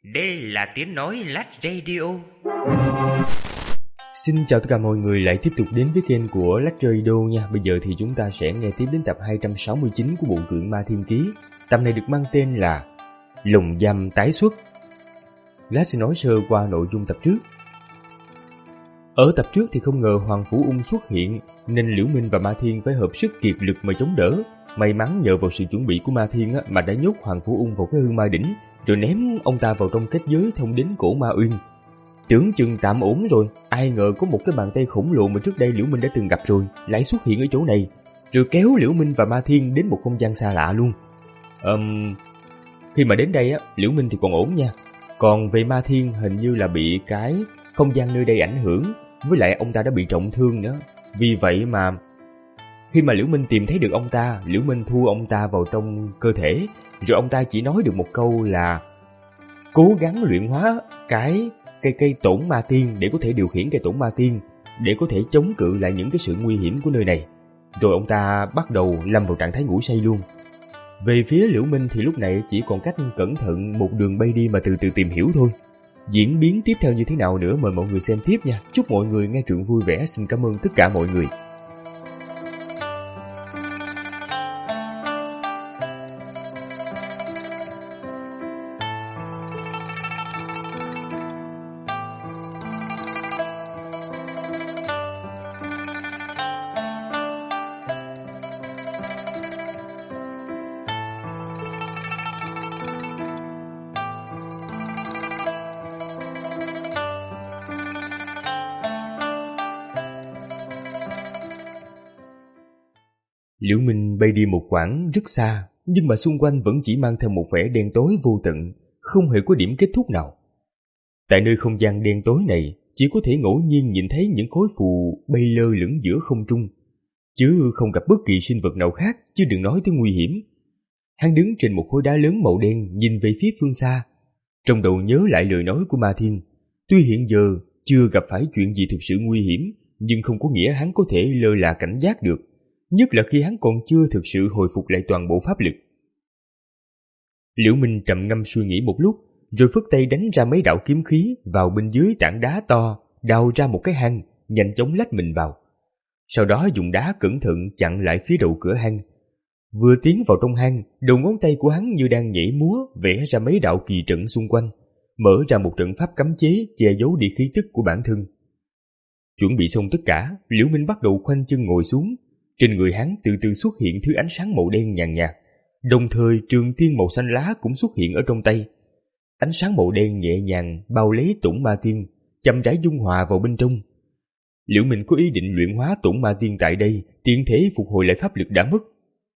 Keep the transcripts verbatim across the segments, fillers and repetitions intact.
Đây là tiếng nói Lát Radio. Xin chào tất cả mọi người lại tiếp tục đến với kênh của Lát Radio nha. Bây giờ thì chúng ta sẽ nghe tiếp đến tập hai trăm sáu mươi chín của bộ truyện Ma Thiên Ký. Tập này được mang tên là Lồng Giam Tái Xuất. Lát sẽ nói sơ qua nội dung tập trước. Ở tập trước thì không ngờ Hoàng Phủ Ung xuất hiện, nên Liễu Minh và Ma Thiên phải hợp sức kiệt lực mà chống đỡ. May mắn nhờ vào sự chuẩn bị của Ma Thiên á, mà đã nhốt Hoàng Phủ Ung vào cái hương ma đỉnh, rồi ném ông ta vào trong kết giới thông đến cổ Ma Uyên. Tưởng chừng tạm ổn rồi, ai ngờ có một cái bàn tay khổng lồ mà trước đây Liễu Minh đã từng gặp rồi lại xuất hiện ở chỗ này, rồi kéo Liễu Minh và Ma Thiên đến một không gian xa lạ luôn. um, Khi mà đến đây á, Liễu Minh thì còn ổn nha, còn về Ma Thiên hình như là bị cái không gian nơi đây ảnh hưởng, với lại ông ta đã bị trọng thương nữa. Vì vậy mà khi mà Liễu Minh tìm thấy được ông ta, Liễu Minh thu ông ta vào trong cơ thể, rồi ông ta chỉ nói được một câu là cố gắng luyện hóa cái cây cây tổn ma tiên để có thể điều khiển cây tổn ma tiên, để có thể chống cự lại những cái sự nguy hiểm của nơi này. Rồi ông ta bắt đầu lâm vào trạng thái ngủ say luôn. Về phía Liễu Minh thì lúc này chỉ còn cách cẩn thận một đường bay đi mà từ từ tìm hiểu thôi. Diễn biến tiếp theo như thế nào nữa mời mọi người xem tiếp nha. Chúc mọi người nghe truyện vui vẻ. Xin cảm ơn tất cả mọi người. Liễu Minh bay đi một quãng rất xa, nhưng mà xung quanh vẫn chỉ mang theo một vẻ đen tối vô tận, không hề có điểm kết thúc nào. Tại nơi không gian đen tối này, chỉ có thể ngẫu nhiên nhìn thấy những khối phù bay lơ lửng giữa không trung, chứ không gặp bất kỳ sinh vật nào khác, chứ đừng nói tới nguy hiểm. Hắn đứng trên một khối đá lớn màu đen nhìn về phía phương xa, trong đầu nhớ lại lời nói của Ma Thiên. Tuy hiện giờ chưa gặp phải chuyện gì thực sự nguy hiểm, nhưng không có nghĩa hắn có thể lơ là cảnh giác được, nhất là khi hắn còn chưa thực sự hồi phục lại toàn bộ pháp lực. Liễu Minh trầm ngâm suy nghĩ một lúc, rồi phất tay đánh ra mấy đạo kiếm khí vào bên dưới tảng đá to, đào ra một cái hang, nhanh chóng lách mình vào. Sau đó dùng đá cẩn thận chặn lại phía đầu cửa hang. Vừa tiến vào trong hang, đầu ngón tay của hắn như đang nhảy múa, vẽ ra mấy đạo kỳ trận xung quanh, mở ra một trận pháp cấm chế che giấu đi khí tức của bản thân. Chuẩn bị xong tất cả, Liễu Minh bắt đầu khoanh chân ngồi xuống. Trên người hắn từ từ xuất hiện thứ ánh sáng màu đen nhàn nhạt, đồng thời trường tiên màu xanh lá cũng xuất hiện ở trong tay. Ánh sáng màu đen nhẹ nhàng bao lấy tổn ma tiên, chậm rãi dung hòa vào bên trong. Liễu Minh có ý định luyện hóa tổn ma tiên tại đây, tiện thể phục hồi lại pháp lực đã mất.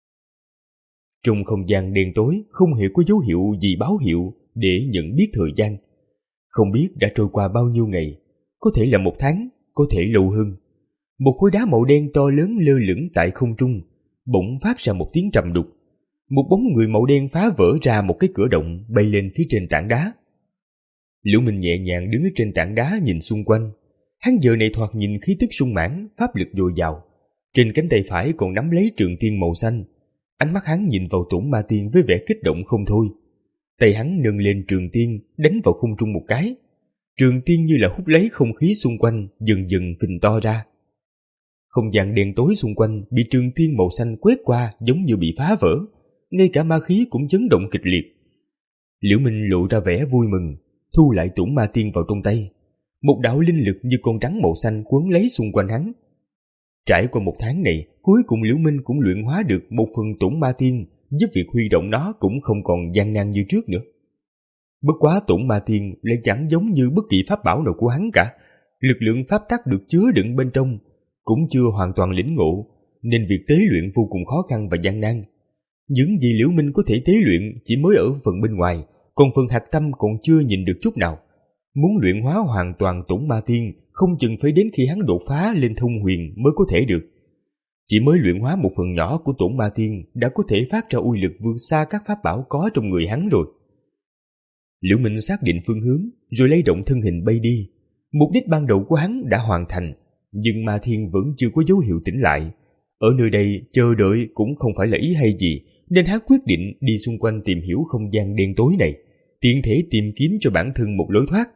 Trong không gian đen tối không hề có dấu hiệu gì báo hiệu để nhận biết thời gian. Không biết đã trôi qua bao nhiêu ngày, có thể là một tháng, có thể lâu hơn. Một khối đá màu đen to lớn lơ lửng tại không trung, bỗng phát ra một tiếng trầm đục. Một bóng người màu đen phá vỡ ra một cái cửa động bay lên phía trên tảng đá. Liễu Minh nhẹ nhàng đứng ở trên tảng đá nhìn xung quanh. Hắn giờ này thoạt nhìn khí tức sung mãn, pháp lực dồi dào. Trên cánh tay phải còn nắm lấy trường tiên màu xanh. Ánh mắt hắn nhìn vào tổn ma tiên với vẻ kích động không thôi. Tay hắn nâng lên trường tiên, đánh vào không trung một cái. Trường tiên như là hút lấy không khí xung quanh, dần dần phình to ra. Không gian đen tối xung quanh bị trường tiên màu xanh quét qua giống như bị phá vỡ, ngay cả ma khí cũng chấn động kịch liệt. Liễu Minh lộ ra vẻ vui mừng, thu lại tổn ma tiên vào trong tay. Một đạo linh lực như con rắn màu xanh quấn lấy xung quanh hắn. Trải qua một tháng này, cuối cùng Liễu Minh cũng luyện hóa được một phần tổn ma tiên, giúp việc huy động nó cũng không còn gian nan như trước nữa. Bất quá tổn ma tiên lại chẳng giống như bất kỳ pháp bảo nào của hắn cả. Lực lượng pháp tắc được chứa đựng bên trong cũng chưa hoàn toàn lĩnh ngộ, nên việc tế luyện vô cùng khó khăn và gian nan. Những gì Liễu Minh có thể tế luyện chỉ mới ở phần bên ngoài, còn phần hạch tâm còn chưa nhìn được chút nào. Muốn luyện hóa hoàn toàn tổn ma tiên, không chừng phải đến khi hắn đột phá lên thông huyền mới có thể được. Chỉ mới luyện hóa một phần nhỏ của tổn ma tiên đã có thể phát ra uy lực vượt xa các pháp bảo có trong người hắn rồi. Liễu Minh xác định phương hướng, rồi lay động thân hình bay đi. Mục đích ban đầu của hắn đã hoàn thành, nhưng Ma Thiên vẫn chưa có dấu hiệu tỉnh lại. Ở nơi đây chờ đợi cũng không phải là ý hay gì, nên hắn quyết định đi xung quanh tìm hiểu không gian đen tối này, tiện thể tìm kiếm cho bản thân một lối thoát.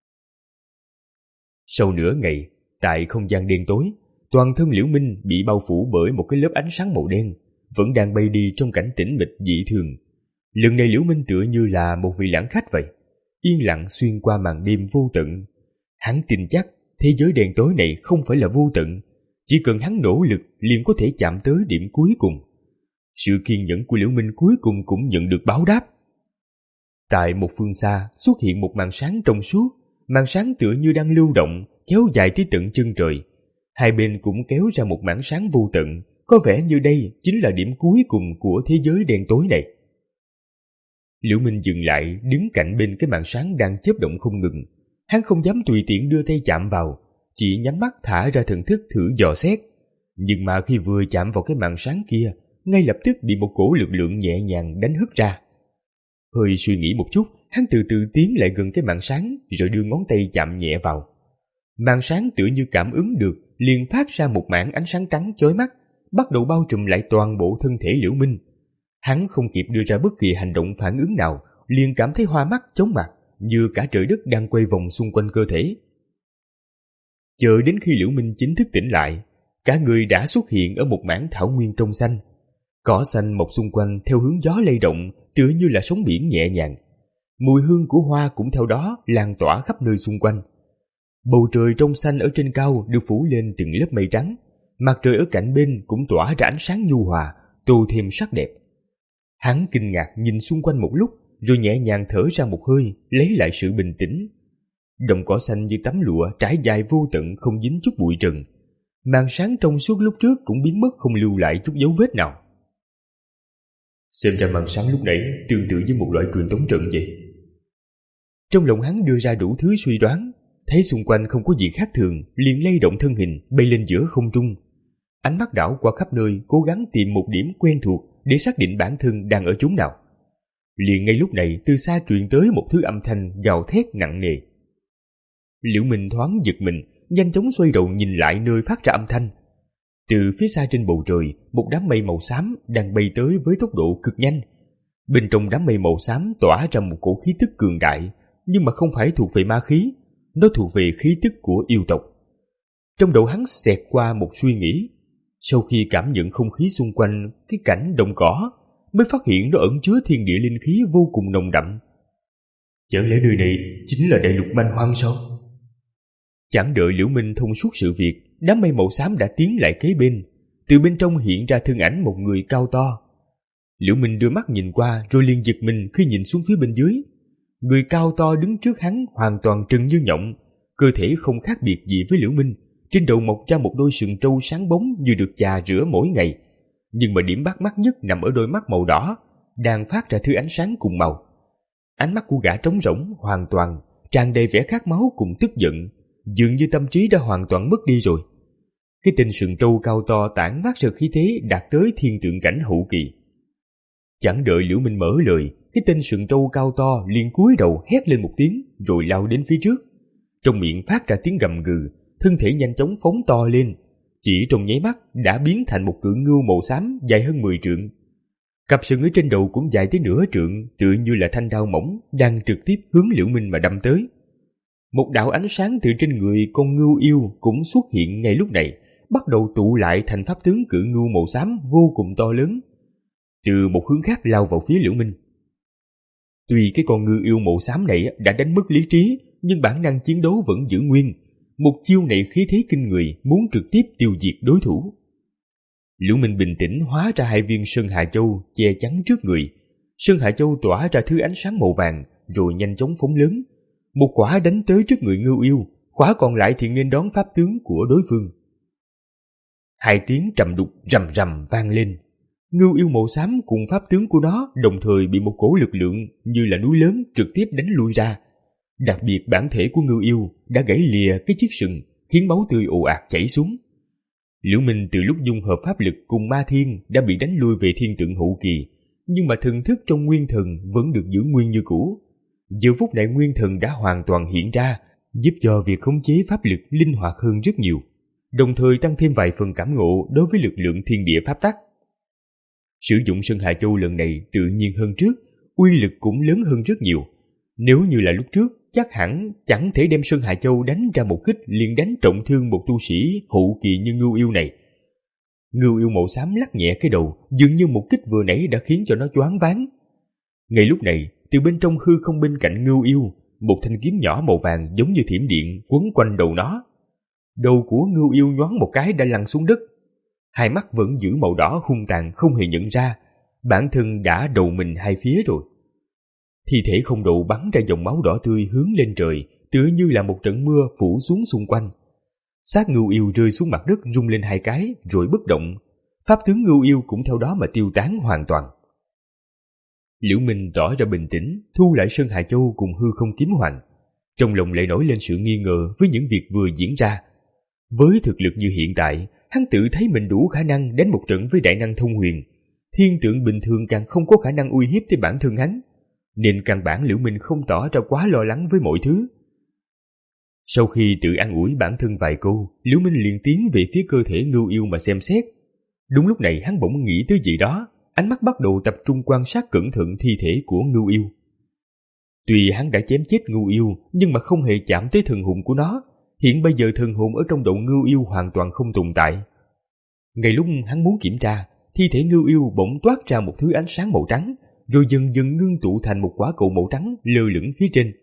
Sau nửa ngày, tại không gian đen tối, toàn thân Liễu Minh bị bao phủ bởi một cái lớp ánh sáng màu đen, vẫn đang bay đi trong cảnh tĩnh mịch dị thường. Lần này Liễu Minh tựa như là một vị lãng khách vậy, yên lặng xuyên qua màn đêm vô tận. Hắn tin chắc thế giới đen tối này không phải là vô tận, chỉ cần hắn nỗ lực liền có thể chạm tới điểm cuối cùng. Sự kiên nhẫn của Liễu Minh cuối cùng cũng nhận được báo đáp. Tại một phương xa xuất hiện một màn sáng trong suốt, màn sáng tựa như đang lưu động, kéo dài tới tận chân trời. Hai bên cũng kéo ra một mảng sáng vô tận, có vẻ như đây chính là điểm cuối cùng của thế giới đen tối này. Liễu Minh dừng lại, đứng cạnh bên cái màn sáng đang chớp động không ngừng. Hắn không dám tùy tiện đưa tay chạm vào, chỉ nhắm mắt thả ra thần thức thử dò xét. Nhưng mà khi vừa chạm vào cái màn sáng kia, ngay lập tức bị một cổ lực lượng nhẹ nhàng đánh hất ra. Hơi suy nghĩ một chút, hắn từ từ tiến lại gần cái màn sáng rồi đưa ngón tay chạm nhẹ vào. Màn sáng tựa như cảm ứng được, liền phát ra một mảng ánh sáng trắng chói mắt, bắt đầu bao trùm lại toàn bộ thân thể Liễu Minh. Hắn không kịp đưa ra bất kỳ hành động phản ứng nào, liền cảm thấy hoa mắt chóng mặt, như cả trời đất đang quay vòng xung quanh cơ thể. Chờ đến khi Liễu Minh chính thức tỉnh lại, cả người đã xuất hiện ở một mảng thảo nguyên trong xanh. Cỏ xanh mọc xung quanh theo hướng gió lay động, tựa như là sóng biển nhẹ nhàng. Mùi hương của hoa cũng theo đó lan tỏa khắp nơi xung quanh. Bầu trời trong xanh ở trên cao được phủ lên từng lớp mây trắng, mặt trời ở cạnh bên cũng tỏa ra ánh sáng nhu hòa, tô thêm sắc đẹp. Hắn kinh ngạc nhìn xung quanh một lúc, rồi nhẹ nhàng thở ra một hơi, lấy lại sự bình tĩnh. Đồng cỏ xanh như tấm lụa trải dài vô tận, không dính chút bụi trần. Màn sáng trong suốt lúc trước cũng biến mất, không lưu lại chút dấu vết nào. Xem ra màn sáng lúc nãy tương tự với một loại truyền tống trận vậy. Trong lòng hắn đưa ra đủ thứ suy đoán, thấy xung quanh không có gì khác thường, liền lay động thân hình bay lên giữa không trung. Ánh mắt đảo qua khắp nơi, cố gắng tìm một điểm quen thuộc để xác định bản thân đang ở chốn nào. Liền ngay lúc này, từ xa truyền tới một thứ âm thanh gào thét nặng nề. Liễu Minh thoáng giật mình, nhanh chóng xoay đầu nhìn lại nơi phát ra âm thanh. Từ phía xa trên bầu trời, một đám mây màu xám đang bay tới với tốc độ cực nhanh. Bên trong đám mây màu xám tỏa ra một cổ khí tức cường đại, nhưng mà không phải thuộc về ma khí, nó thuộc về khí tức của yêu tộc. Trong đầu hắn xẹt qua một suy nghĩ. Sau khi cảm nhận không khí xung quanh cái cảnh đồng cỏ, mới phát hiện nó ẩn chứa thiên địa linh khí vô cùng nồng đậm. Chẳng lẽ nơi này chính là đại lục man hoang sao? Chẳng đợi Liễu Minh thông suốt sự việc, đám mây màu xám đã tiến lại kế bên. Từ bên trong hiện ra thân ảnh một người cao to. Liễu Minh đưa mắt nhìn qua, rồi liền giật mình khi nhìn xuống phía bên dưới. Người cao to đứng trước hắn hoàn toàn trừng như nhộng, cơ thể không khác biệt gì với Liễu Minh. Trên đầu mọc ra một đôi sừng trâu sáng bóng như được chà rửa mỗi ngày. Nhưng mà điểm bắt mắt nhất nằm ở đôi mắt màu đỏ, đang phát ra thứ ánh sáng cùng màu. Ánh mắt của gã trống rỗng, hoàn toàn, tràn đầy vẻ khát máu cùng tức giận, dường như tâm trí đã hoàn toàn mất đi rồi. Cái tên sừng trâu cao to tản mát ra khí thế đạt tới thiên tượng cảnh hậu kỳ. Chẳng đợi Liễu Minh mở lời, cái tên sừng trâu cao to liền cúi đầu hét lên một tiếng, rồi lao đến phía trước. Trong miệng phát ra tiếng gầm gừ, thân thể nhanh chóng phóng to lên, chỉ trong nháy mắt đã biến thành một cự ngưu màu xám dài hơn mười trượng. Cặp sừng ở trên đầu cũng dài tới nửa trượng, tựa như là thanh đao mỏng đang trực tiếp hướng Liễu Minh mà đâm tới. Một đạo ánh sáng từ trên người con ngưu yêu cũng xuất hiện ngay lúc này, bắt đầu tụ lại thành pháp tướng cự ngưu màu xám vô cùng to lớn, từ một hướng khác lao vào phía Liễu Minh. Tuy cái con ngưu yêu màu xám này đã đánh mất lý trí, nhưng bản năng chiến đấu vẫn giữ nguyên. Một chiêu này khí thế kinh người, muốn trực tiếp tiêu diệt đối thủ. Liễu Minh bình tĩnh hóa ra hai viên Sơn Hà Châu che chắn trước người. Sơn Hà Châu tỏa ra thứ ánh sáng màu vàng, rồi nhanh chóng phóng lớn. Một quả đánh tới trước người ngưu yêu, quả còn lại thì nghênh đón pháp tướng của đối phương. Hai tiếng trầm đục rầm rầm vang lên. Ngưu yêu màu xám cùng pháp tướng của nó đồng thời bị một cổ lực lượng như là núi lớn trực tiếp đánh lui ra. Đặc biệt bản thể của ngưu yêu đã gãy lìa cái chiếc sừng, khiến máu tươi ồ ạt chảy xuống. Liễu Minh từ lúc dung hợp pháp lực cùng ma thiên đã bị đánh lui về thiên tượng hậu kỳ, nhưng mà thần thức trong nguyên thần vẫn được giữ nguyên như cũ. Giờ phút này nguyên thần đã hoàn toàn hiện ra, giúp cho việc khống chế pháp lực linh hoạt hơn rất nhiều, đồng thời tăng thêm vài phần cảm ngộ đối với lực lượng thiên địa pháp tắc. Sử dụng Sơn Hà Châu lần này tự nhiên hơn trước, uy lực cũng lớn hơn rất nhiều. Nếu như là lúc trước, chắc hẳn chẳng thể đem Sơn Hà Châu đánh ra một kích liền đánh trọng thương một tu sĩ hậu kỳ như Ngưu Yêu này. Ngưu Yêu màu xám lắc nhẹ cái đầu, dường như một kích vừa nãy đã khiến cho nó choáng váng. Ngay lúc này, từ bên trong hư không bên cạnh Ngưu Yêu, một thanh kiếm nhỏ màu vàng giống như thiểm điện quấn quanh đầu nó. Đầu của Ngưu Yêu nhoáng một cái đã lăn xuống đất. Hai mắt vẫn giữ màu đỏ hung tàn không hề nhận ra, bản thân đã đầu mình hai phía rồi. Thi thể không đầu bắn ra dòng máu đỏ tươi hướng lên trời, tựa như là một trận mưa phủ xuống xung quanh. Xác Ngưu Yêu rơi xuống mặt đất rung lên hai cái rồi bất động. Pháp tướng Ngưu Yêu cũng theo đó mà tiêu tán hoàn toàn. Liễu Minh tỏ ra bình tĩnh, thu lại Sơn Hà Châu cùng hư không kiếm hoàng. Trong lòng lại nổi lên sự nghi ngờ với những việc vừa diễn ra. Với thực lực như hiện tại, hắn tự thấy mình đủ khả năng đánh một trận với đại năng thông huyền. Thiên tượng bình thường càng không có khả năng uy hiếp tới bản thân hắn, nên căn bản Liễu Minh không tỏ ra quá lo lắng với mọi thứ. Sau khi tự an ủi bản thân vài câu, Liễu Minh liền tiến về phía cơ thể Ngưu Yêu mà xem xét. Đúng lúc này hắn bỗng nghĩ tới gì đó, ánh mắt bắt đầu tập trung quan sát cẩn thận thi thể của Ngưu Yêu. Tuy hắn đã chém chết Ngưu Yêu, nhưng mà không hề chạm tới thần hồn của nó. Hiện bây giờ thần hồn ở trong đầu Ngưu Yêu hoàn toàn không tồn tại. Ngay lúc hắn muốn kiểm tra, thi thể Ngưu Yêu bỗng toát ra một thứ ánh sáng màu trắng, rồi dần dần ngưng tụ thành một quả cầu màu trắng lơ lửng phía trên.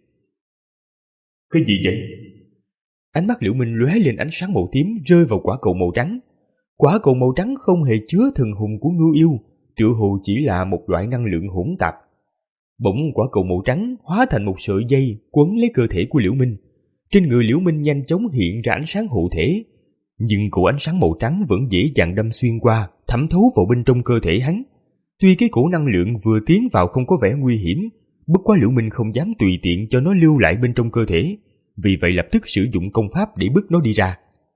Cái gì vậy? Ánh mắt Liễu Minh lóe lên ánh sáng màu tím rơi vào quả cầu màu trắng. Quả cầu màu trắng không hề chứa thần hồn của Ngưu Yêu, tựa hồ chỉ là một loại năng lượng hỗn tạp. Bỗng quả cầu màu trắng hóa thành một sợi dây quấn lấy cơ thể của Liễu Minh. Trên người Liễu Minh nhanh chóng hiện ra ánh sáng hộ thể, nhưng cổ ánh sáng màu trắng vẫn dễ dàng đâm xuyên qua, thẩm thấu vào bên trong cơ thể hắn. Tuy cái cổ năng lượng vừa tiến vào không có vẻ nguy hiểm, bất quá Liễu Minh không dám tùy tiện cho nó lưu lại bên trong cơ thể, vì vậy lập tức sử dụng công pháp để bức nó đi ra.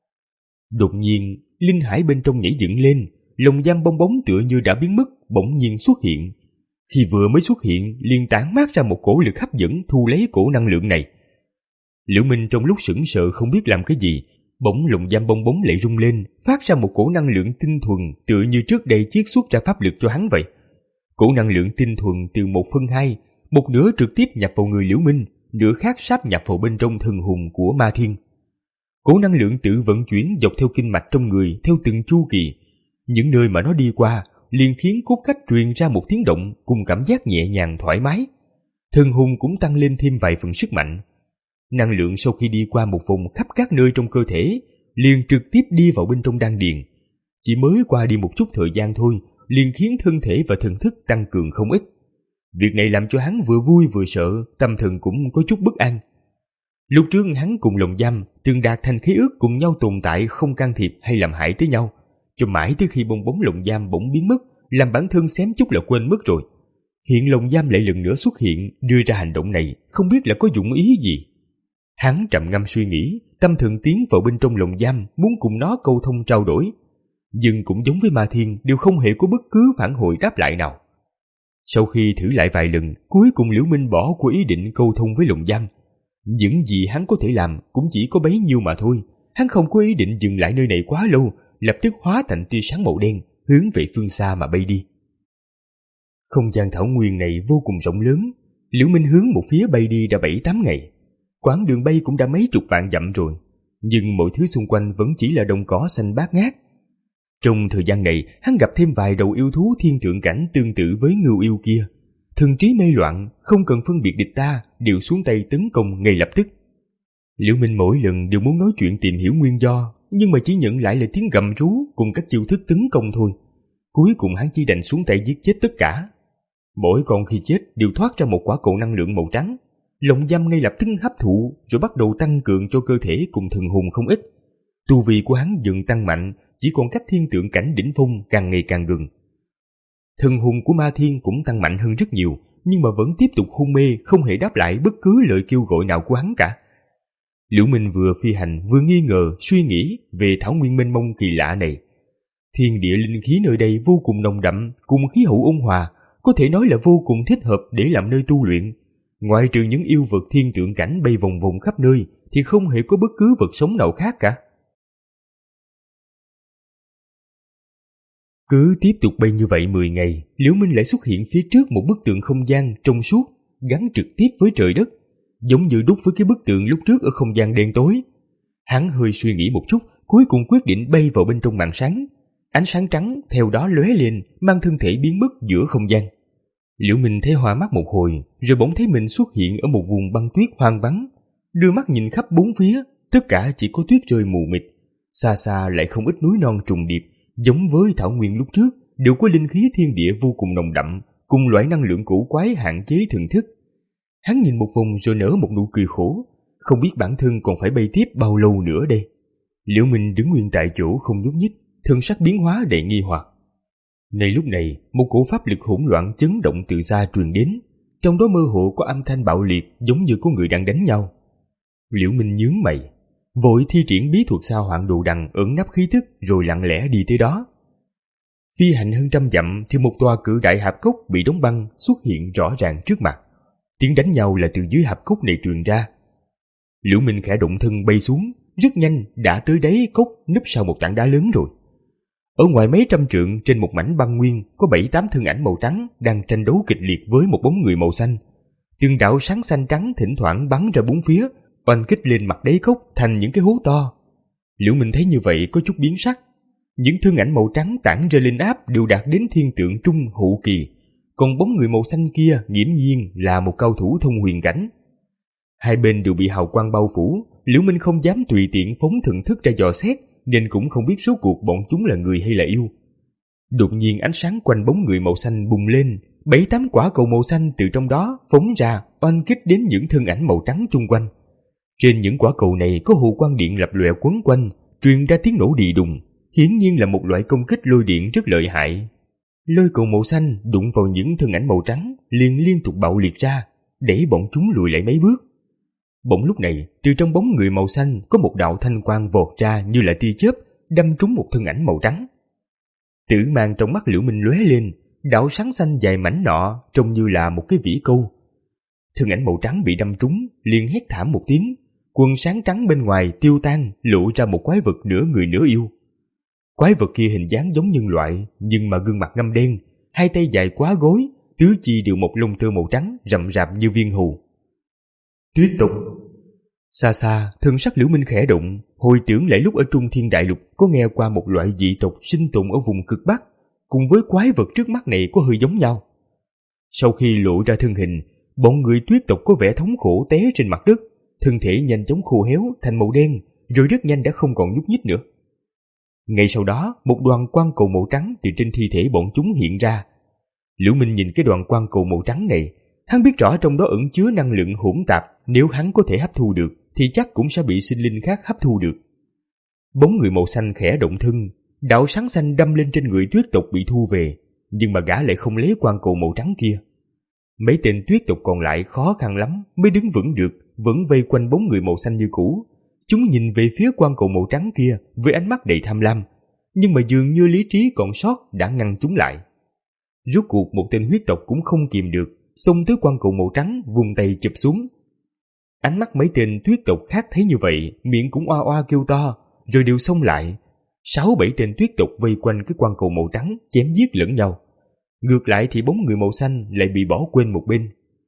Đột nhiên, linh hải bên trong nhảy dựng lên, lồng giam bong bóng tựa như đã biến mất bỗng nhiên xuất hiện. Khi vừa mới xuất hiện, liền tản mát ra một cổ lực hấp dẫn thu lấy cổ năng lượng này. Liễu Minh trong lúc sững sờ không biết làm cái gì, bỗng lồng giam bong bóng lại rung lên, phát ra một cổ năng lượng tinh thuần tựa như trước đây chiết xuất ra pháp lực cho hắn vậy. Cổ năng lượng tinh thuần từ một phân hai, một nửa trực tiếp nhập vào người Liễu Minh, nửa khác sáp nhập vào bên trong thần hồn của Ma Thiên. Cổ năng lượng tự vận chuyển dọc theo kinh mạch trong người theo từng chu kỳ. Những nơi mà nó đi qua liền khiến cốt cách truyền ra một tiếng động cùng cảm giác nhẹ nhàng thoải mái. Thần hồn cũng tăng lên thêm vài phần sức mạnh. Năng lượng sau khi đi qua một vòng khắp các nơi trong cơ thể, liền trực tiếp đi vào bên trong đan điền. Chỉ mới qua đi một chút thời gian thôi, liền khiến thân thể và thần thức tăng cường không ít. Việc này làm cho hắn vừa vui vừa sợ, tâm thần cũng có chút bất an. Lúc trước hắn cùng lồng giam từng đạt thành khế ước cùng nhau tồn tại, không can thiệp hay làm hại tới nhau, cho mãi tới khi bong bóng lồng giam bỗng biến mất, làm bản thân xém chút là quên mất rồi. Hiện lồng giam lại lần nữa xuất hiện, đưa ra hành động này, không biết là có dụng ý gì. Hắn trầm ngâm suy nghĩ, tâm thần tiến vào bên trong lồng giam, muốn cùng nó câu thông trao đổi. Nhưng cũng giống với Ma Thiên, đều không hề có bất cứ phản hồi đáp lại nào. Sau khi thử lại vài lần, cuối cùng Liễu Minh bỏ qua ý định câu thông với lồng giam. Những gì hắn có thể làm cũng chỉ có bấy nhiêu mà thôi. Hắn không có ý định dừng lại nơi này quá lâu, lập tức hóa thành tia sáng màu đen, hướng về phương xa mà bay đi. Không gian thảo nguyên này vô cùng rộng lớn, Liễu Minh hướng một phía bay đi đã bảy tám ngày. Quãng đường bay cũng đã mấy chục vạn dặm rồi, nhưng mọi thứ xung quanh vẫn chỉ là đồng cỏ xanh bát ngát. Trong thời gian này, hắn gặp thêm vài đầu yêu thú thiên trượng cảnh tương tự với Ngưu Yêu kia. Thần trí mê loạn, không cần phân biệt địch ta, đều xuống tay tấn công ngay lập tức. Liễu Minh mỗi lần đều muốn nói chuyện tìm hiểu nguyên do, nhưng mà chỉ nhận lại là tiếng gầm rú cùng các chiêu thức tấn công thôi. Cuối cùng hắn chỉ đành xuống tay giết chết tất cả. Mỗi con khi chết đều thoát ra một quả cầu năng lượng màu trắng. Lồng giam ngay lập tức hấp thụ rồi bắt đầu tăng cường cho cơ thể cùng thần hồn không ít. Tu vi của hắn dần tăng mạnh, chỉ còn cách thiên tượng cảnh đỉnh phong càng ngày càng gần. Thần hồn của Ma Thiên cũng tăng mạnh hơn rất nhiều, nhưng mà vẫn tiếp tục hôn mê, không hề đáp lại bất cứ lời kêu gọi nào của hắn cả. Liễu Minh vừa phi hành vừa nghi ngờ suy nghĩ về thảo nguyên mênh mông kỳ lạ này. Thiên địa linh khí nơi đây vô cùng nồng đậm, cùng khí hậu ôn hòa, có thể nói là vô cùng thích hợp để làm nơi tu luyện. Ngoại trừ những yêu vật thiên tượng cảnh bay vòng vòng khắp nơi, thì không hề có bất cứ vật sống nào khác cả. Cứ tiếp tục bay như vậy mười ngày, Liễu Minh lại xuất hiện phía trước một bức tượng không gian trong suốt, gắn trực tiếp với trời đất, giống như đúc với cái bức tượng lúc trước ở không gian đen tối. Hắn hơi suy nghĩ một chút, cuối cùng quyết định bay vào bên trong màn sáng. Ánh sáng trắng theo đó lóe lên, mang thân thể biến mất giữa không gian. Liễu Minh thấy hoa mắt một hồi, rồi bỗng thấy mình xuất hiện ở một vùng băng tuyết hoang vắng. Đưa mắt nhìn khắp bốn phía, tất cả chỉ có tuyết rơi mù mịt. Xa xa lại không ít núi non trùng điệp, giống với thảo nguyên lúc trước, đều có linh khí thiên địa vô cùng nồng đậm, cùng loại năng lượng cổ quái hạn chế thần thức. Hắn nhìn một vòng rồi nở một nụ cười khổ, không biết bản thân còn phải bay tiếp bao lâu nữa đây. Liễu Minh đứng nguyên tại chỗ không nhúc nhích, thân sắc biến hóa đầy nghi hoặc. Ngay lúc này, một cổ pháp lực hỗn loạn chấn động từ xa truyền đến, trong đó mơ hồ có âm thanh bạo liệt giống như có người đang đánh nhau. Liễu Minh nhướng mày, vội thi triển bí thuật sao hoạn đồ đằng ẩn nấp khí thức rồi lặng lẽ đi tới đó. Phi hành hơn trăm dặm thì một tòa cự đại hạp cốc bị đóng băng xuất hiện rõ ràng trước mặt. Tiếng đánh nhau là từ dưới hạp cốc này truyền ra. Liễu Minh khẽ động thân bay xuống, rất nhanh đã tới đáy cốc núp sau một tảng đá lớn rồi. Ở ngoài mấy trăm trượng trên một mảnh băng nguyên có bảy tám thân ảnh màu trắng đang tranh đấu kịch liệt với một bóng người màu xanh. Từng đạo sáng xanh trắng thỉnh thoảng bắn ra bốn phía, oanh kích lên mặt đáy cốc thành những cái hố to. Liễu Minh thấy như vậy có chút biến sắc. Những thân ảnh màu trắng tản ra linh áp đều đạt đến thiên tượng trung hậu kỳ, còn bóng người màu xanh kia nghiễm nhiên là một cao thủ thông huyền cảnh. Hai bên đều bị hào quang bao phủ, Liễu Minh không dám tùy tiện phóng thần thức ra dò xét, nên cũng không biết số cuộc bọn chúng là người hay là yêu. Đột nhiên ánh sáng quanh bóng người màu xanh bùng lên, bảy tám quả cầu màu xanh từ trong đó phóng ra oanh kích đến những thân ảnh màu trắng chung quanh. Trên những quả cầu này có hồ quang điện lập lòe quấn quanh, truyền ra tiếng nổ đì đùng, hiển nhiên là một loại công kích lôi điện rất lợi hại. Lôi cầu màu xanh đụng vào những thân ảnh màu trắng liền liên tục bạo liệt ra, đẩy bọn chúng lùi lại mấy bước. Bỗng lúc này, từ trong bóng người màu xanh có một đạo thanh quang vọt ra như là tia chớp, đâm trúng một thân ảnh màu trắng. Tử mang trong mắt Liễu Minh lóe lên, đạo sáng xanh dài mảnh nọ trông như là một cái vĩ câu. Thân ảnh màu trắng bị đâm trúng, liền hét thảm một tiếng, quần sáng trắng bên ngoài tiêu tan, lộ ra một quái vật nửa người nửa yêu. Quái vật kia hình dáng giống nhân loại, nhưng mà gương mặt ngăm đen, hai tay dài quá gối, tứ chi đều một lông tơ màu trắng rậm rạp như viên hù. Tuyết tộc. Xa xa, thân sắc Liễu Minh khẽ động, hồi tưởng lại lúc ở Trung Thiên Đại Lục có nghe qua một loại dị tộc sinh tồn ở vùng cực Bắc, cùng với quái vật trước mắt này có hơi giống nhau. Sau khi lộ ra thân hình, bọn người tuyết tộc có vẻ thống khổ té trên mặt đất, thân thể nhanh chóng khô héo thành màu đen, rồi rất nhanh đã không còn nhúc nhích nữa. Ngay sau đó, một đoàn quang cầu màu trắng từ trên thi thể bọn chúng hiện ra. Liễu Minh nhìn cái đoàn quang cầu màu trắng này, hắn biết rõ trong đó ẩn chứa năng lượng hỗn tạp, nếu hắn có thể hấp thu được thì chắc cũng sẽ bị sinh linh khác hấp thu được. Bóng người màu xanh khẽ động thân, đạo sáng xanh đâm lên trên người tuyết tộc bị thu về, nhưng mà gã lại không lấy quang cầu màu trắng kia. Mấy tên tuyết tộc còn lại khó khăn lắm mới đứng vững được, vẫn vây quanh bóng người màu xanh như cũ. Chúng nhìn về phía quang cầu màu trắng kia với ánh mắt đầy tham lam, nhưng mà dường như lý trí còn sót đã ngăn chúng lại. Rốt cuộc một tên huyết tộc cũng không kìm được, xông tới quang cầu màu trắng vùng tay chụp xuống. Ánh mắt mấy tên tuyết tộc khác thấy như vậy, miệng cũng oa oa kêu to, rồi đều xông lại. Sáu bảy tên tuyết tộc vây quanh cái quang cầu màu trắng chém giết lẫn nhau. Ngược lại thì bóng người màu xanh lại bị bỏ quên một bên.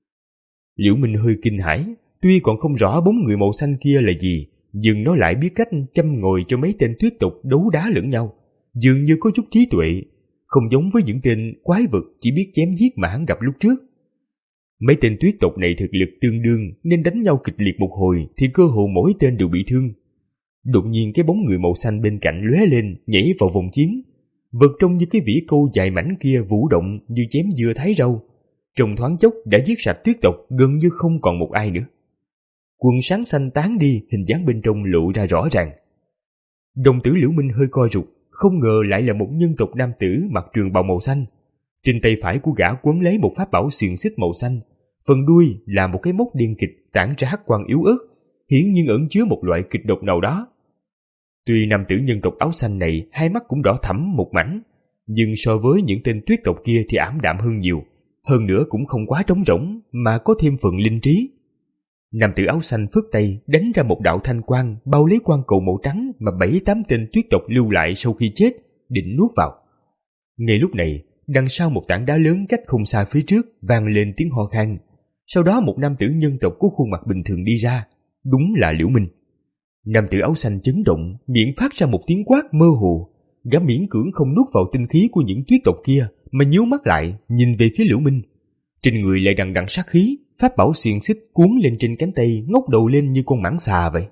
Liễu Minh hơi kinh hãi, tuy còn không rõ bóng người màu xanh kia là gì, nhưng nó lại biết cách châm ngòi cho mấy tên tuyết tộc đấu đá lẫn nhau, dường như có chút trí tuệ, không giống với những tên quái vật chỉ biết chém giết mà hắn gặp lúc trước. Mấy tên tuyết tộc này thực lực tương đương nên đánh nhau kịch liệt một hồi thì cơ hồ mỗi tên đều bị thương. Đột nhiên cái bóng người màu xanh bên cạnh lóe lên, nhảy vào vòng chiến. Vật trông như cái vĩ câu dài mảnh kia vũ động như chém dưa thái rau, trong thoáng chốc đã giết sạch tuyết tộc gần như không còn một ai nữa. Quần sáng xanh tán đi, hình dáng bên trong lộ ra rõ ràng. Đồng tử Liễu Minh hơi co rụt, không ngờ lại là một nhân tộc nam tử mặc trường bào màu xanh. Trên tay phải của gã quấn lấy một pháp bảo xiềng xích màu xanh, phần đuôi là một cái móc đen kịch tản ra hắc quang yếu ớt, hiển nhiên ẩn chứa một loại kịch độc nào đó. Tuy nam tử nhân tộc áo xanh này hai mắt cũng đỏ thẫm một mảnh, nhưng so với những tên tuyết tộc kia thì ảm đạm hơn nhiều, hơn nữa cũng không quá trống rỗng mà có thêm phần linh trí. Nam tử áo xanh phất tay đánh ra một đạo thanh quang bao lấy quang cầu màu trắng mà bảy tám tên tuyết tộc lưu lại sau khi chết, định nuốt vào. Ngay lúc này, đằng sau một tảng đá lớn cách không xa phía trước vang lên tiếng ho khan. Sau đó một nam tử nhân tộc có khuôn mặt bình thường đi ra, đúng là Liễu Minh. Nam tử áo xanh chấn động, miệng phát ra một tiếng quát mơ hồ. Gã miễn cưỡng không nuốt vào tinh khí của những tuyết tộc kia, mà nhíu mắt lại nhìn về phía Liễu Minh. Trên người lại đằng đằng sát khí, pháp bảo xiềng xích cuốn lên trên cánh tay, ngóc đầu lên như con mãng xà vậy.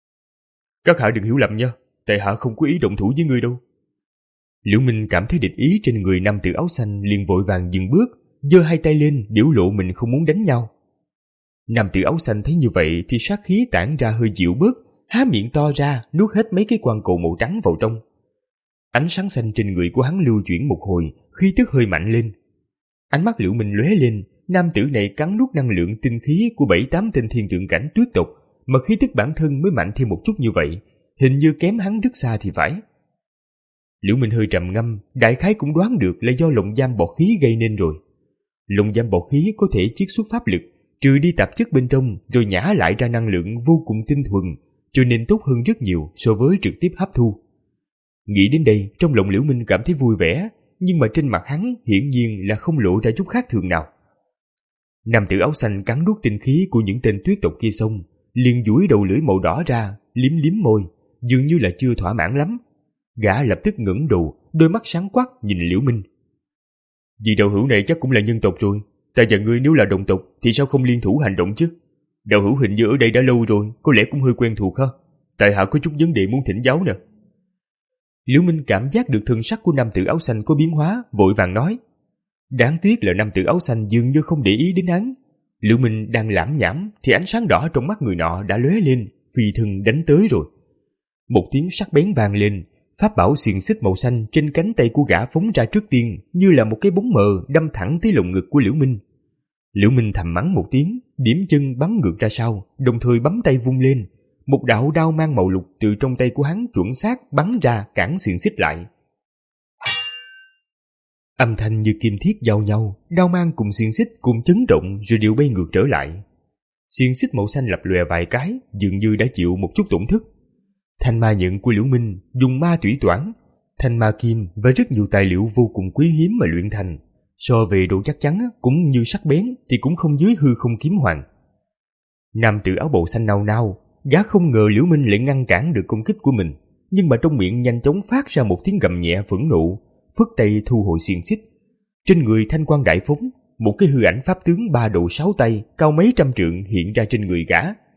Các hạ đừng hiểu lầm nha, tại hạ không có ý động thủ với ngươi đâu. Liễu Minh cảm thấy địch ý trên người nam tử áo xanh, liền vội vàng dừng bước, giơ hai tay lên biểu lộ mình không muốn đánh nhau. Nam tử áo xanh thấy như vậy thì sát khí tản ra hơi dịu bớt, há miệng to ra nuốt hết mấy cái quan cầu màu trắng vào trong. Ánh sáng xanh trên người của hắn lưu chuyển một hồi, khí tức hơi mạnh lên. Ánh mắt Liễu Minh lóe lên, nam tử này cắn nuốt năng lượng tinh khí của bảy tám tên thiên tượng cảnh tuyết tộc, mà khí tức bản thân mới mạnh thêm một chút như vậy, hình như kém hắn rất xa thì phải. Liễu Minh hơi trầm ngâm, đại khái cũng đoán được là do lồng giam bọt khí gây nên rồi. Lồng giam bọt khí có thể chiết xuất pháp lực, trừ đi tạp chất bên trong rồi nhả lại ra năng lượng vô cùng tinh thuần, cho nên tốt hơn rất nhiều so với trực tiếp hấp thu. Nghĩ đến đây, trong lòng Liễu Minh cảm thấy vui vẻ, nhưng mà trên mặt hắn hiển nhiên là không lộ ra chút khác thường nào. Nam tử áo xanh cắn nuốt tinh khí của những tên tuyết tộc kia xong, liền duỗi đầu lưỡi màu đỏ ra, liếm liếm môi, dường như là chưa thỏa mãn lắm. Gã lập tức ngẩng đầu, đôi mắt sáng quắc nhìn Liễu Minh. Vì đạo hữu này chắc cũng là nhân tộc rồi, ta và ngươi nếu là đồng tộc thì sao không liên thủ hành động chứ? Đạo hữu hình như ở đây đã lâu rồi, có lẽ cũng hơi quen thuộc ha. Tại hạ có chút vấn đề muốn thỉnh giáo nè. Liễu Minh cảm giác được thân sắc của nam tử áo xanh có biến hóa, vội vàng nói. Đáng tiếc là nam tử áo xanh dường như không để ý đến hắn. Liễu Minh đang lảm nhảm thì ánh sáng đỏ trong mắt người nọ đã lóe lên, phi thân đánh tới rồi. Một tiếng sắc bén vang lên, pháp bảo xiềng xích màu xanh trên cánh tay của gã phóng ra trước tiên, như là một cái bóng mờ đâm thẳng tới lồng ngực của Liễu Minh. Liễu Minh thầm mắng một tiếng, điểm chân bắn ngược ra sau, đồng thời bấm tay vung lên. Một đạo đao mang màu lục từ trong tay của hắn chuẩn xác bắn ra cản xiềng xích lại. Âm thanh như kim thiết giao nhau, đao mang cùng xiềng xích cùng chấn động rồi đều bay ngược trở lại. Xiềng xích màu xanh lập lòe vài cái, dường như đã chịu một chút tổn thất. Thanh ma nhận của Liễu Minh dùng ma thủy toản, thanh ma kim và rất nhiều tài liệu vô cùng quý hiếm mà luyện thành. So về độ chắc chắn cũng như sắc bén thì cũng không dưới hư không kiếm hoàng. Nam tử áo bào xanh nao nao, gã không ngờ Liễu Minh lại ngăn cản được công kích của mình, nhưng mà trong miệng nhanh chóng phát ra một tiếng gầm nhẹ phẫn nộ, phất tay thu hồi xiềng xích. Trên người thanh quang đại phóng, một cái hư ảnh pháp tướng ba đầu sáu tay, cao mấy trăm trượng hiện ra trên người gã.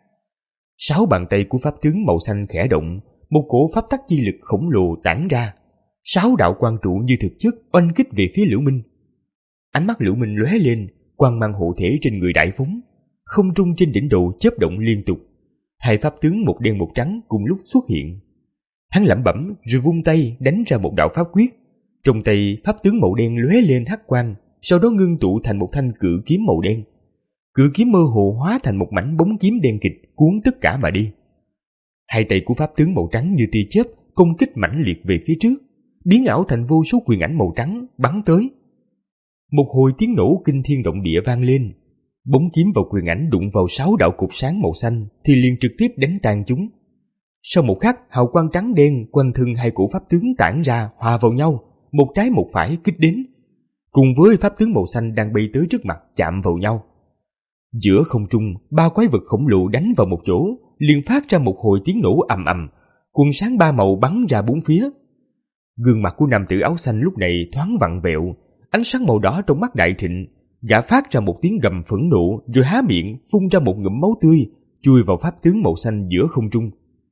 Sáu bàn tay của pháp tướng màu xanh khẽ động, một cổ pháp tắc chi lực khổng lồ tản ra. Sáu đạo quang trụ như thực chất oanh kích về phía Liễu Minh. Ánh mắt Liễu Minh lóe lên, quang mang hộ thể trên người đại phóng, không trung trên đỉnh đầu chớp động liên tục. Hai pháp tướng một đen một trắng cùng lúc xuất hiện. Hắn lẩm bẩm rồi vung tay đánh ra một đạo pháp quyết. Trong tay pháp tướng màu đen lóe lên hắc quang, sau đó ngưng tụ thành một thanh cự kiếm màu đen. Cự kiếm mơ hồ hóa thành một mảnh bóng kiếm đen kịt cuốn tất cả mà đi. Hai tay của pháp tướng màu trắng như tia chớp công kích mãnh liệt về phía trước, biến ảo thành vô số quyền ảnh màu trắng bắn tới. Một hồi tiếng nổ kinh thiên động địa vang lên, bóng kiếm và quyền ảnh đụng vào sáu đạo cột sáng màu xanh thì liền trực tiếp đánh tan chúng. Sau một khắc, hào quang trắng đen quanh thân hai cổ pháp tướng tản ra hòa vào nhau, một trái một phải kích đến, cùng với pháp tướng màu xanh đang bay tới trước mặt chạm vào nhau. Giữa không trung, ba quái vật khổng lồ đánh vào một chỗ, liền phát ra một hồi tiếng nổ ầm ầm, quần sáng ba màu bắn ra bốn phía. Gương mặt của nam tử áo xanh lúc này thoáng vặn vẹo, ánh sáng màu đỏ trong mắt đại thịnh. Gã phát ra một tiếng gầm phẫn nộ rồi há miệng phun ra một ngụm máu tươi, chui vào pháp tướng màu xanh giữa không trung.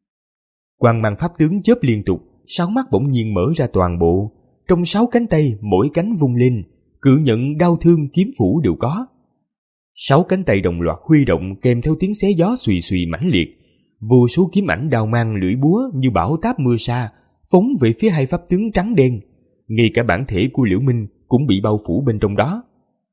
Quang mang pháp tướng chớp liên tục, sáu mắt bỗng nhiên mở ra toàn bộ. Trong sáu cánh tay mỗi cánh vung lên, cự nhận, đao thương, kiếm phủ đều có. Sáu cánh tay đồng loạt huy động kèm theo tiếng xé gió xùy xùy mãnh liệt. Vô số kiếm ảnh đao mang lưỡi búa như bão táp mưa sa phóng về phía hai pháp tướng trắng đen. Ngay cả bản thể của Liễu Minh cũng bị bao phủ bên trong đó.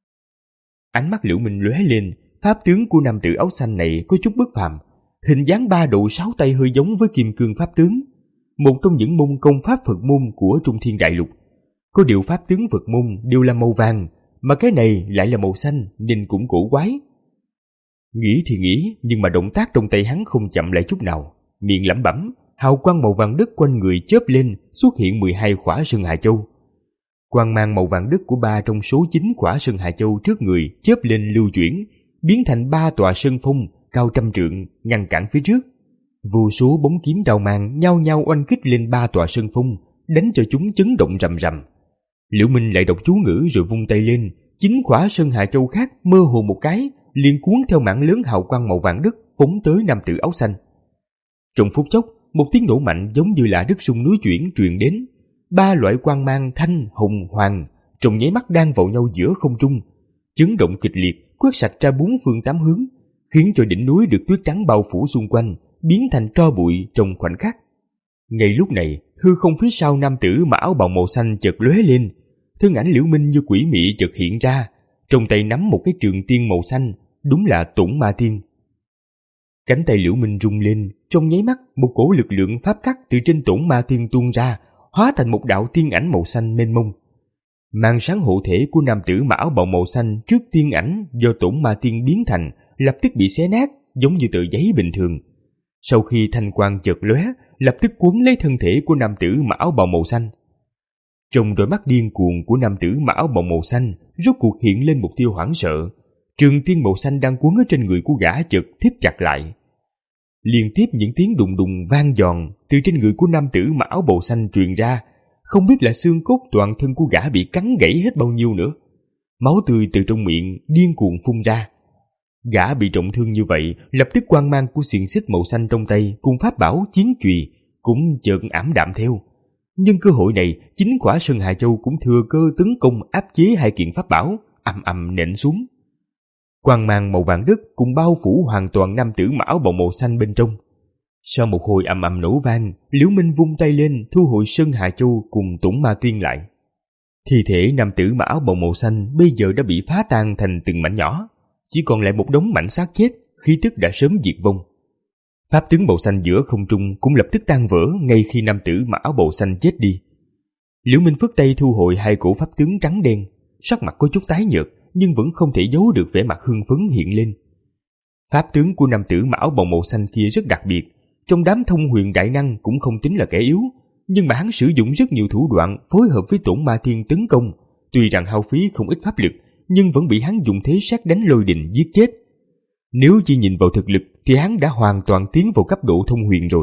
Ánh mắt Liễu Minh lóe lên, pháp tướng của nam tử áo xanh này có chút bất phàm, hình dáng ba độ sáu tay hơi giống với kim cương pháp tướng, một trong những môn công pháp Phật môn của Trung Thiên Đại Lục. Có điều pháp tướng Phật môn đều là màu vàng, mà cái này lại là màu xanh nên cũng cổ quái. Nghĩ thì nghĩ, nhưng mà động tác trong tay hắn không chậm lại chút nào, miệng lẩm bẩm, hào quang màu vàng đất quanh người chớp lên, xuất hiện mười hai khỏa Sơn Hà Châu. Quang mang màu vàng đất của ba trong số chín quả Sơn Hà Châu trước người chớp lên lưu chuyển, biến thành ba tòa sơn phong cao trăm trượng ngăn cản phía trước. Vô số bóng kiếm đao mang nhao nhao oanh kích lên ba tòa sơn phong, đánh cho chúng chấn động rầm rầm. Liễu Minh lại đọc chú ngữ rồi vung tay lên, chính quả Sơn Hà Châu khác mơ hồ một cái, liền cuốn theo mảng lớn hào quang màu vàng đất phóng tới nam tử áo xanh. Trong phút chốc, một tiếng nổ mạnh giống như là đất sung núi chuyển truyền đến. Ba loại quang mang thanh, hồng, hoàng trong nháy mắt đang vào nhau giữa không trung, chấn động kịch liệt quét sạch ra bốn phương tám hướng, khiến cho đỉnh núi được tuyết trắng bao phủ xung quanh biến thành tro bụi trong khoảnh khắc. Ngay lúc này, hư không phía sau nam tử mặc áo bào màu xanh chợt lóe lên, thân ảnh Liễu Minh như quỷ mị chợt hiện ra, trong tay nắm một cái trường tiên màu xanh, đúng là Tổn Ma Tiên. Cánh tay Liễu Minh rung lên, trong nháy mắt một cổ lực lượng pháp tắc từ trên Tổn Ma Tiên tuôn ra, hóa thành một đạo tiên ảnh màu xanh mênh mông. Màn sáng hộ thể của nam tử mặc áo bào màu xanh trước tiên ảnh do Tổn Ma Tiên biến thành lập tức bị xé nát, giống như tờ giấy bình thường. Sau khi thanh quang chợt lóe, lập tức cuốn lấy thân thể của nam tử mặc áo bào màu xanh. Trong đôi mắt điên cuồng của nam tử mặc áo bào màu xanh rốt cuộc hiện lên một tia hoảng sợ. Trường tiên màu xanh đang cuốn ở trên người của gã chợt thít chặt lại. Liên tiếp những tiếng đùng đùng vang giòn từ trên người của nam tử mặc áo bào xanh truyền ra, không biết là xương cốt toàn thân của gã bị cắn gãy hết bao nhiêu nữa. Máu tươi từ trong miệng điên cuồng phun ra. Gã bị trọng thương như vậy, lập tức quang mang của xiềng xích màu xanh trong tay cùng pháp bảo chiến chùy cũng chợt ảm đạm theo. Nhưng cơ hội này, chính quả Sơn Hà Châu cũng thừa cơ tấn công áp chế hai kiện pháp bảo, ầm ầm nện xuống. Quang mang màu vàng đất cùng bao phủ hoàn toàn nam tử mặc áo bào màu xanh bên trong. Sau một hồi ầm ầm nổ vang, Liễu Minh vung tay lên thu hồi Sơn Hà Châu cùng Tổn Ma Tiên lại. Thi thể nam tử mặc áo bào màu xanh bây giờ đã bị phá tan thành từng mảnh nhỏ, chỉ còn lại một đống mảnh xác chết, khí tức đã sớm diệt vong. Pháp tướng màu xanh giữa không trung cũng lập tức tan vỡ ngay khi nam tử mặc áo bào xanh chết đi. Liễu Minh phất tay thu hồi hai cổ pháp tướng trắng đen, sắc mặt có chút tái nhợt nhưng vẫn không thể giấu được vẻ mặt hưng phấn hiện lên. Pháp tướng của nam tử mặc áo bào màu xanh kia rất đặc biệt, trong đám thông huyền đại năng cũng không tính là kẻ yếu, nhưng mà hắn sử dụng rất nhiều thủ đoạn phối hợp với Tổn Ma Tiên tấn công, tuy rằng hao phí không ít pháp lực, nhưng vẫn bị hắn dùng thế sét đánh lôi đình giết chết. Nếu chỉ nhìn vào thực lực thì hắn đã hoàn toàn tiến vào cấp độ thông huyền rồi.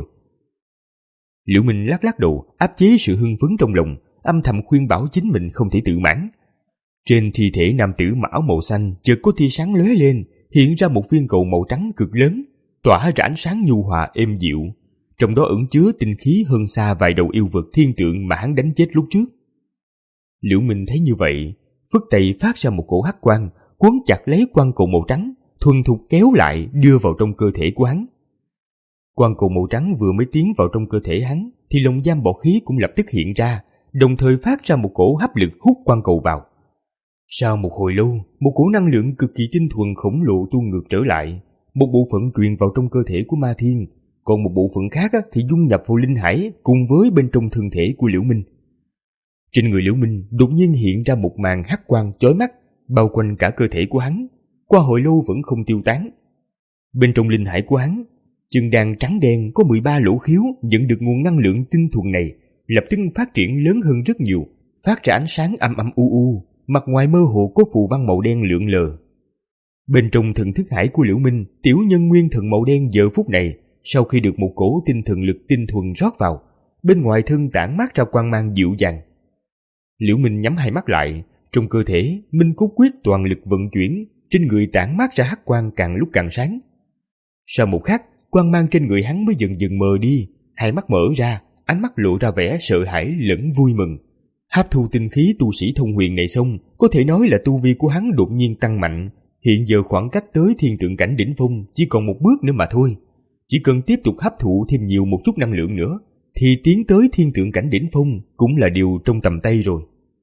Liễu Minh lắc lắc đầu, áp chế sự hưng phấn trong lòng, âm thầm khuyên bảo chính mình không thể tự mãn. Trên thi thể nam tử mặc áo màu xanh chợt có tia sáng lóe lên, hiện ra một viên cầu màu trắng cực lớn, tỏa ra ánh sáng nhu hòa êm dịu, trong đó ẩn chứa tinh khí hơn xa vài đầu yêu vật thiên tượng mà hắn đánh chết lúc trước. Liễu Minh thấy như vậy, phất tay phát ra một cổ hắc quang, cuốn chặt lấy quang cầu màu trắng, thuần thục kéo lại đưa vào trong cơ thể của hắn. Quang cầu màu trắng vừa mới tiến vào trong cơ thể hắn, thì lồng giam bọt khí cũng lập tức hiện ra, đồng thời phát ra một cổ hấp lực hút quang cầu vào. Sau một hồi lâu, một cổ năng lượng cực kỳ tinh thuần khổng lồ tuôn ngược trở lại, một bộ phận truyền vào trong cơ thể của Ma Thiên, còn một bộ phận khác thì dung nhập vào linh hải cùng với bên trong thân thể của Liễu Minh. Trên người Liễu Minh đột nhiên hiện ra một màn hắc quang chói mắt, bao quanh cả cơ thể của hắn, qua hồi lâu vẫn không tiêu tán. Bên trong linh hải của hắn, chân đàn trắng đen có mười ba lỗ khiếu nhận được nguồn năng lượng tinh thuần này, lập tức phát triển lớn hơn rất nhiều, phát ra ánh sáng âm âm u u, mặt ngoài mơ hồ có phù văn màu đen lượn lờ. Bên trong thần thức hải của Liễu Minh, tiểu nhân nguyên thần màu đen giờ phút này, sau khi được một cổ tinh thần lực tinh thuần rót vào, bên ngoài thân tản mát ra quang mang dịu dàng. Liễu Minh nhắm hai mắt lại, trong cơ thể Minh Cốt Quyết toàn lực vận chuyển, trên người tản mát ra hắc quang càng lúc càng sáng. Sau một khắc, quang mang trên người hắn mới dần dần mờ đi, hai mắt mở ra, ánh mắt lộ ra vẻ sợ hãi lẫn vui mừng. Hấp thu tinh khí tu sĩ thông huyền này xong, có thể nói là tu vi của hắn đột nhiên tăng mạnh, hiện giờ khoảng cách tới thiên tượng cảnh đỉnh phong chỉ còn một bước nữa mà thôi. Chỉ cần tiếp tục hấp thụ thêm nhiều một chút năng lượng nữa, thì tiến tới thiên tượng cảnh đỉnh phong cũng là điều trong tầm tay rồi.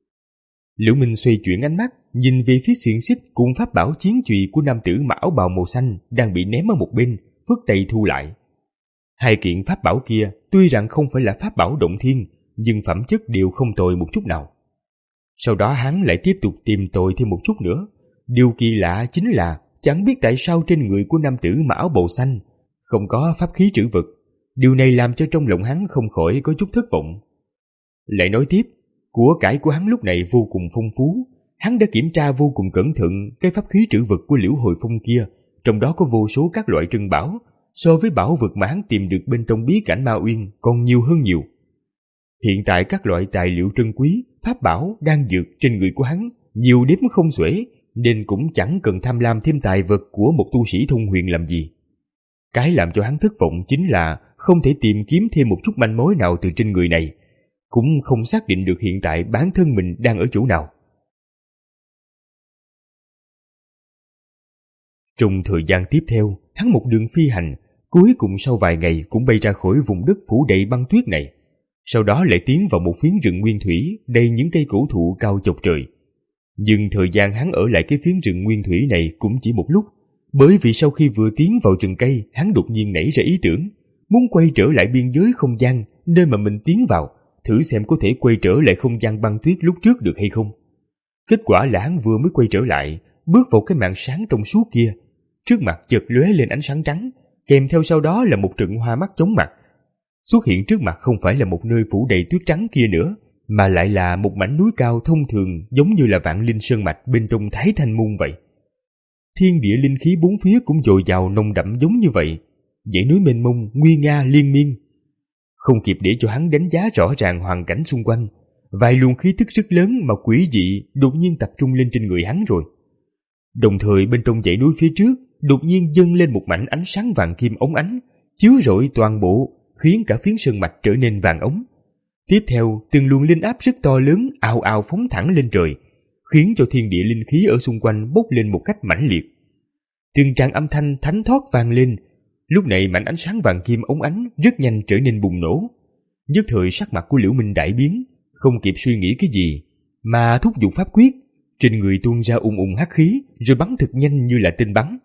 Liễu Minh xoay chuyển ánh mắt, nhìn về phía xiềng xích cùng pháp bảo chiến chùy của nam tử mặc áo bào màu xanh đang bị ném ở một bên, phất tay thu lại. Hai kiện pháp bảo kia tuy rằng không phải là pháp bảo động thiên, nhưng phẩm chất đều không tồi một chút nào. Sau đó hắn lại tiếp tục tìm tòi thêm một chút nữa. Điều kỳ lạ chính là chẳng biết tại sao trên người của nam tử mặc áo bào xanh không có pháp khí trữ vật. Điều này làm cho trong lòng hắn không khỏi có chút thất vọng. Lại nói tiếp, của cải của hắn lúc này vô cùng phong phú, hắn đã kiểm tra vô cùng cẩn thận cái pháp khí trữ vật của Liễu Hồi Phong kia, trong đó có vô số các loại trân bảo, so với bảo vật mà hắn tìm được bên trong bí cảnh Ma Uyên còn nhiều hơn nhiều. Hiện tại các loại tài liệu trân quý, pháp bảo, đan dược trên người của hắn nhiều đếm không xuể, nên cũng chẳng cần tham lam thêm tài vật của một tu sĩ thông huyền làm gì. Cái làm cho hắn thất vọng chính là không thể tìm kiếm thêm một chút manh mối nào từ trên người này, cũng không xác định được hiện tại bản thân mình đang ở chỗ nào. Trong thời gian tiếp theo, hắn một đường phi hành, cuối cùng sau vài ngày cũng bay ra khỏi vùng đất phủ đầy băng tuyết này. Sau đó lại tiến vào một phiến rừng nguyên thủy đầy những cây cổ thụ cao chọc trời. Nhưng thời gian hắn ở lại cái phiến rừng nguyên thủy này cũng chỉ một lúc, bởi vì sau khi vừa tiến vào rừng cây, hắn đột nhiên nảy ra ý tưởng, muốn quay trở lại biên giới không gian nơi mà mình tiến vào, thử xem có thể quay trở lại không gian băng tuyết lúc trước được hay không. Kết quả là hắn vừa mới quay trở lại, bước vào cái màn sáng trong suốt kia, trước mặt chợt lóe lên ánh sáng trắng, kèm theo sau đó là một trận hoa mắt chóng mặt. Xuất hiện trước mặt không phải là một nơi phủ đầy tuyết trắng kia nữa, mà lại là một mảnh núi cao thông thường, giống như là Vạn Linh Sơn Mạch bên trong Thái Thanh Môn vậy. Thiên địa linh khí bốn phía cũng dồi dào nồng đậm giống như vậy, dãy núi mênh mông nguy nga liên miên. Không kịp để cho hắn đánh giá rõ ràng hoàn cảnh xung quanh, vài luồng khí tức rất lớn mà quỷ dị đột nhiên tập trung lên trên người hắn rồi. Đồng thời bên trong dãy núi phía trước đột nhiên dâng lên một mảnh ánh sáng vàng kim óng ánh, chiếu rọi toàn bộ, khiến cả phiến sơn mạch trở nên vàng ống. Tiếp theo, từng luồng linh áp rất to lớn ào ào phóng thẳng lên trời, khiến cho thiên địa linh khí ở xung quanh bốc lên một cách mãnh liệt. Từng tràng âm thanh thánh thót vang lên. Lúc này mảnh ánh sáng vàng kim óng ánh rất nhanh trở nên bùng nổ. Nhất thời sắc mặt của Liễu Minh đại biến, không kịp suy nghĩ cái gì, mà thúc giục pháp quyết, trên người tuôn ra ùng ùng hắc khí, rồi bắn thật nhanh như là tên bắn.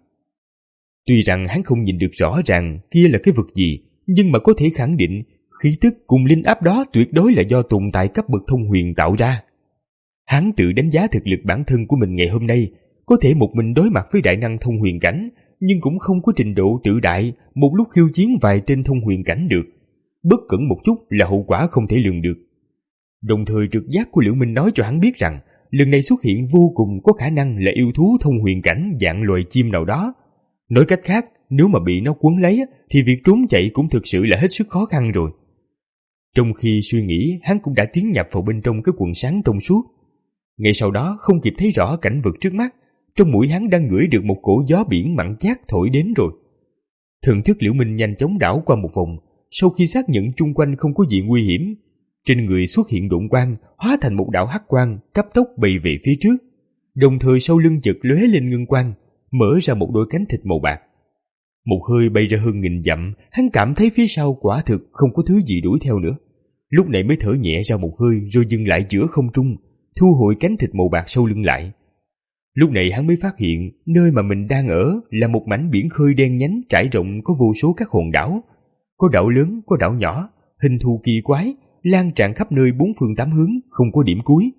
Tuy rằng hắn không nhìn được rõ ràng kia là cái vật gì, nhưng mà có thể khẳng định khí tức cùng linh áp đó tuyệt đối là do tồn tại cấp bậc thông huyền tạo ra. Hắn tự đánh giá thực lực bản thân của mình ngày hôm nay, có thể một mình đối mặt với đại năng thông huyền cảnh, nhưng cũng không có trình độ tự đại một lúc khiêu chiến vài tên thông huyền cảnh được. Bất cẩn một chút là hậu quả không thể lường được. Đồng thời trực giác của Liễu Minh nói cho hắn biết rằng lần này xuất hiện vô cùng có khả năng là yêu thú thông huyền cảnh dạng loài chim nào đó. Nói cách khác, nếu mà bị nó quấn lấy thì việc trốn chạy cũng thực sự là hết sức khó khăn rồi. Trong khi suy nghĩ, hắn cũng đã tiến nhập vào bên trong cái quần sáng trong suốt. Ngay sau đó không kịp thấy rõ cảnh vật trước mắt, trong mũi hắn đang ngửi được một cổ gió biển mặn chát thổi đến rồi. Thần thức Liễu Minh nhanh chóng đảo qua một vòng, sau khi xác nhận chung quanh không có gì nguy hiểm, trên người xuất hiện độn quang hóa thành một đạo hắc quang cấp tốc bay về phía trước, đồng thời sau lưng chợt lóe lên ngân quang, mở ra một đôi cánh thịt màu bạc. Một hơi bay ra hơn nghìn dặm, hắn cảm thấy phía sau quả thực không có thứ gì đuổi theo nữa. Lúc này mới thở nhẹ ra một hơi rồi dừng lại giữa không trung, thu hồi cánh thịt màu bạc sau lưng lại. Lúc này hắn mới phát hiện nơi mà mình đang ở là một mảnh biển khơi đen nhánh trải rộng có vô số các hòn đảo. Có đảo lớn, có đảo nhỏ, hình thù kỳ quái, lan tràn khắp nơi bốn phương tám hướng, không có điểm cuối.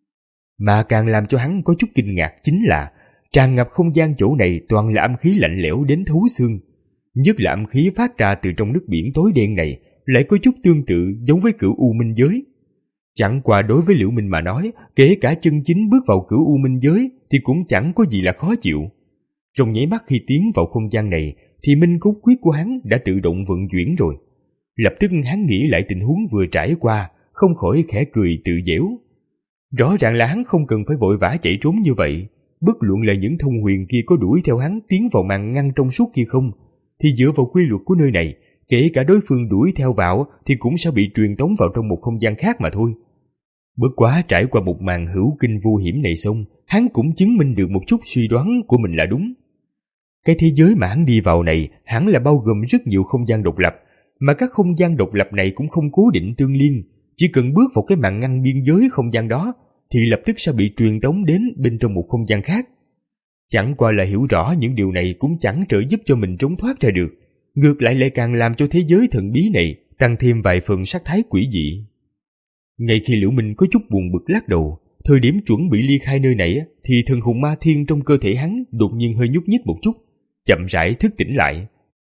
Mà càng làm cho hắn có chút kinh ngạc chính là tràn ngập không gian chỗ này toàn là âm khí lạnh lẽo đến thấu xương. Nhất là âm khí phát ra từ trong nước biển tối đen này lại có chút tương tự giống với cửu u minh giới. Chẳng qua đối với Liễu Minh mà nói, kể cả chân chính bước vào cửu u minh giới thì cũng chẳng có gì là khó chịu. Trong nháy mắt khi tiến vào không gian này thì minh cốt quyết của hắn đã tự động vận chuyển rồi. Lập tức hắn nghĩ lại tình huống vừa trải qua, không khỏi khẽ cười tự giễu. Rõ ràng là hắn không cần phải vội vã chạy trốn như vậy. Bất luận là những thông huyền kia có đuổi theo hắn tiến vào màn ngăn trong suốt kia không, thì dựa vào quy luật của nơi này, kể cả đối phương đuổi theo vào thì cũng sẽ bị truyền tống vào trong một không gian khác mà thôi. Bất quá trải qua một màn hữu kinh vô hiểm này xong, hắn cũng chứng minh được một chút suy đoán của mình là đúng. Cái thế giới mà hắn đi vào này hẳn là bao gồm rất nhiều không gian độc lập, mà các không gian độc lập này cũng không cố định tương liên, chỉ cần bước vào cái màn ngăn biên giới không gian đó thì lập tức sẽ bị truyền tống đến bên trong một không gian khác. Chẳng qua là hiểu rõ những điều này cũng chẳng trợ giúp cho mình trốn thoát ra được, ngược lại lại càng làm cho thế giới thần bí này tăng thêm vài phần sắc thái quỷ dị. Ngay khi Liễu Minh có chút buồn bực lắc đầu, thời điểm chuẩn bị ly khai nơi này thì thần hồn ma thiên trong cơ thể hắn đột nhiên hơi nhúc nhích một chút, chậm rãi thức tỉnh lại.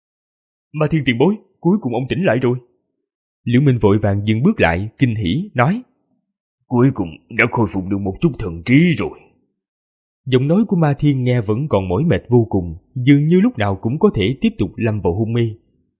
Ma thiên tiền bối, cuối cùng ông tỉnh lại rồi. Liễu Minh vội vàng dừng bước lại, kinh hỉ nói: Cuối cùng đã khôi phục được một chút thần trí rồi. Giọng nói của Ma Thiên nghe vẫn còn mỏi mệt vô cùng, dường như lúc nào cũng có thể tiếp tục lâm vào hôn mê.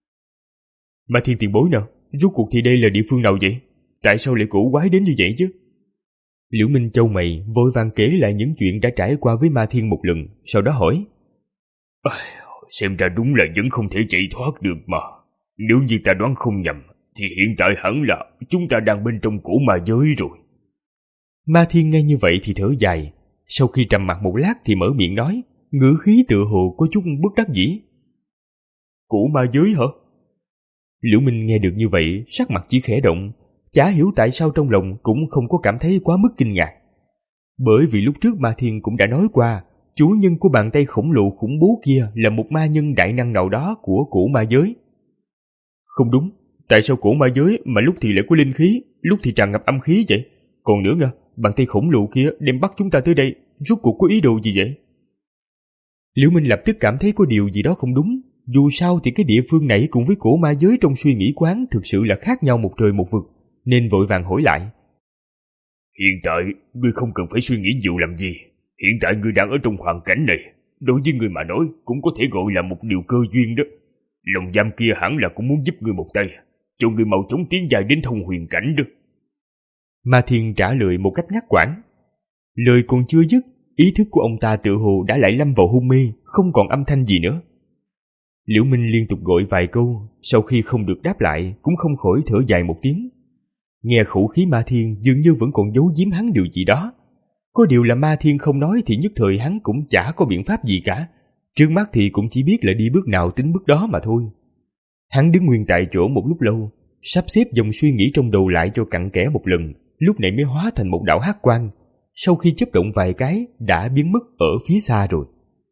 Ma Thiên tiền bối nào, rốt cuộc thì đây là địa phương nào vậy? Tại sao lại cổ quái đến như vậy chứ? Liễu Minh chau mày, vội vàng kể lại những chuyện đã trải qua với Ma Thiên một lần, sau đó hỏi. À, xem ra đúng là vẫn không thể chạy thoát được mà. Nếu như ta đoán không nhầm, thì hiện tại hẳn là chúng ta đang bên trong cổ ma giới rồi. Ma Thiên nghe như vậy thì thở dài, sau khi trầm mặc một lát thì mở miệng nói, ngữ khí tựa hồ có chút bất đắc dĩ. Cổ ma giới hả? Liễu Minh nghe được như vậy, sắc mặt chỉ khẽ động, chả hiểu tại sao trong lòng cũng không có cảm thấy quá mức kinh ngạc. Bởi vì lúc trước Ma Thiên cũng đã nói qua, chủ nhân của bàn tay khổng lồ khủng bố kia là một ma nhân đại năng nào đó của cổ ma giới. Không đúng, tại sao cổ ma giới mà lúc thì lại có linh khí, lúc thì tràn ngập âm khí vậy? Còn nữa nha, bàn tay khổng lồ kia đem bắt chúng ta tới đây, rốt cuộc có ý đồ gì vậy? Liễu Minh lập tức cảm thấy có điều gì đó không đúng. Dù sao thì cái địa phương này cùng với cổ ma giới trong suy nghĩ quán thực sự là khác nhau một trời một vực, nên vội vàng hỏi lại. Hiện tại, ngươi không cần phải suy nghĩ nhiều làm gì. Hiện tại ngươi đang ở trong hoàn cảnh này, đối với ngươi mà nói cũng có thể gọi là một điều cơ duyên đó. Lòng giam kia hẳn là cũng muốn giúp ngươi một tay, cho ngươi mau chóng tiến dài đến thông huyền cảnh đó. Ma Thiên trả lời một cách ngắt quãng. Lời còn chưa dứt, ý thức của ông ta tự hồ đã lại lâm vào hôn mê, không còn âm thanh gì nữa. Liễu Minh liên tục gọi vài câu, sau khi không được đáp lại cũng không khỏi thở dài một tiếng. Nghe khẩu khí Ma Thiên dường như vẫn còn giấu giếm hắn điều gì đó. Có điều là Ma Thiên không nói thì nhất thời hắn cũng chả có biện pháp gì cả. Trước mắt thì cũng chỉ biết là đi bước nào tính bước đó mà thôi. Hắn đứng nguyên tại chỗ một lúc lâu, sắp xếp dòng suy nghĩ trong đầu lại cho cặn kẽ một lần, lúc này mới hóa thành một đạo hắc quang. Sau khi chớp động vài cái đã biến mất ở phía xa rồi.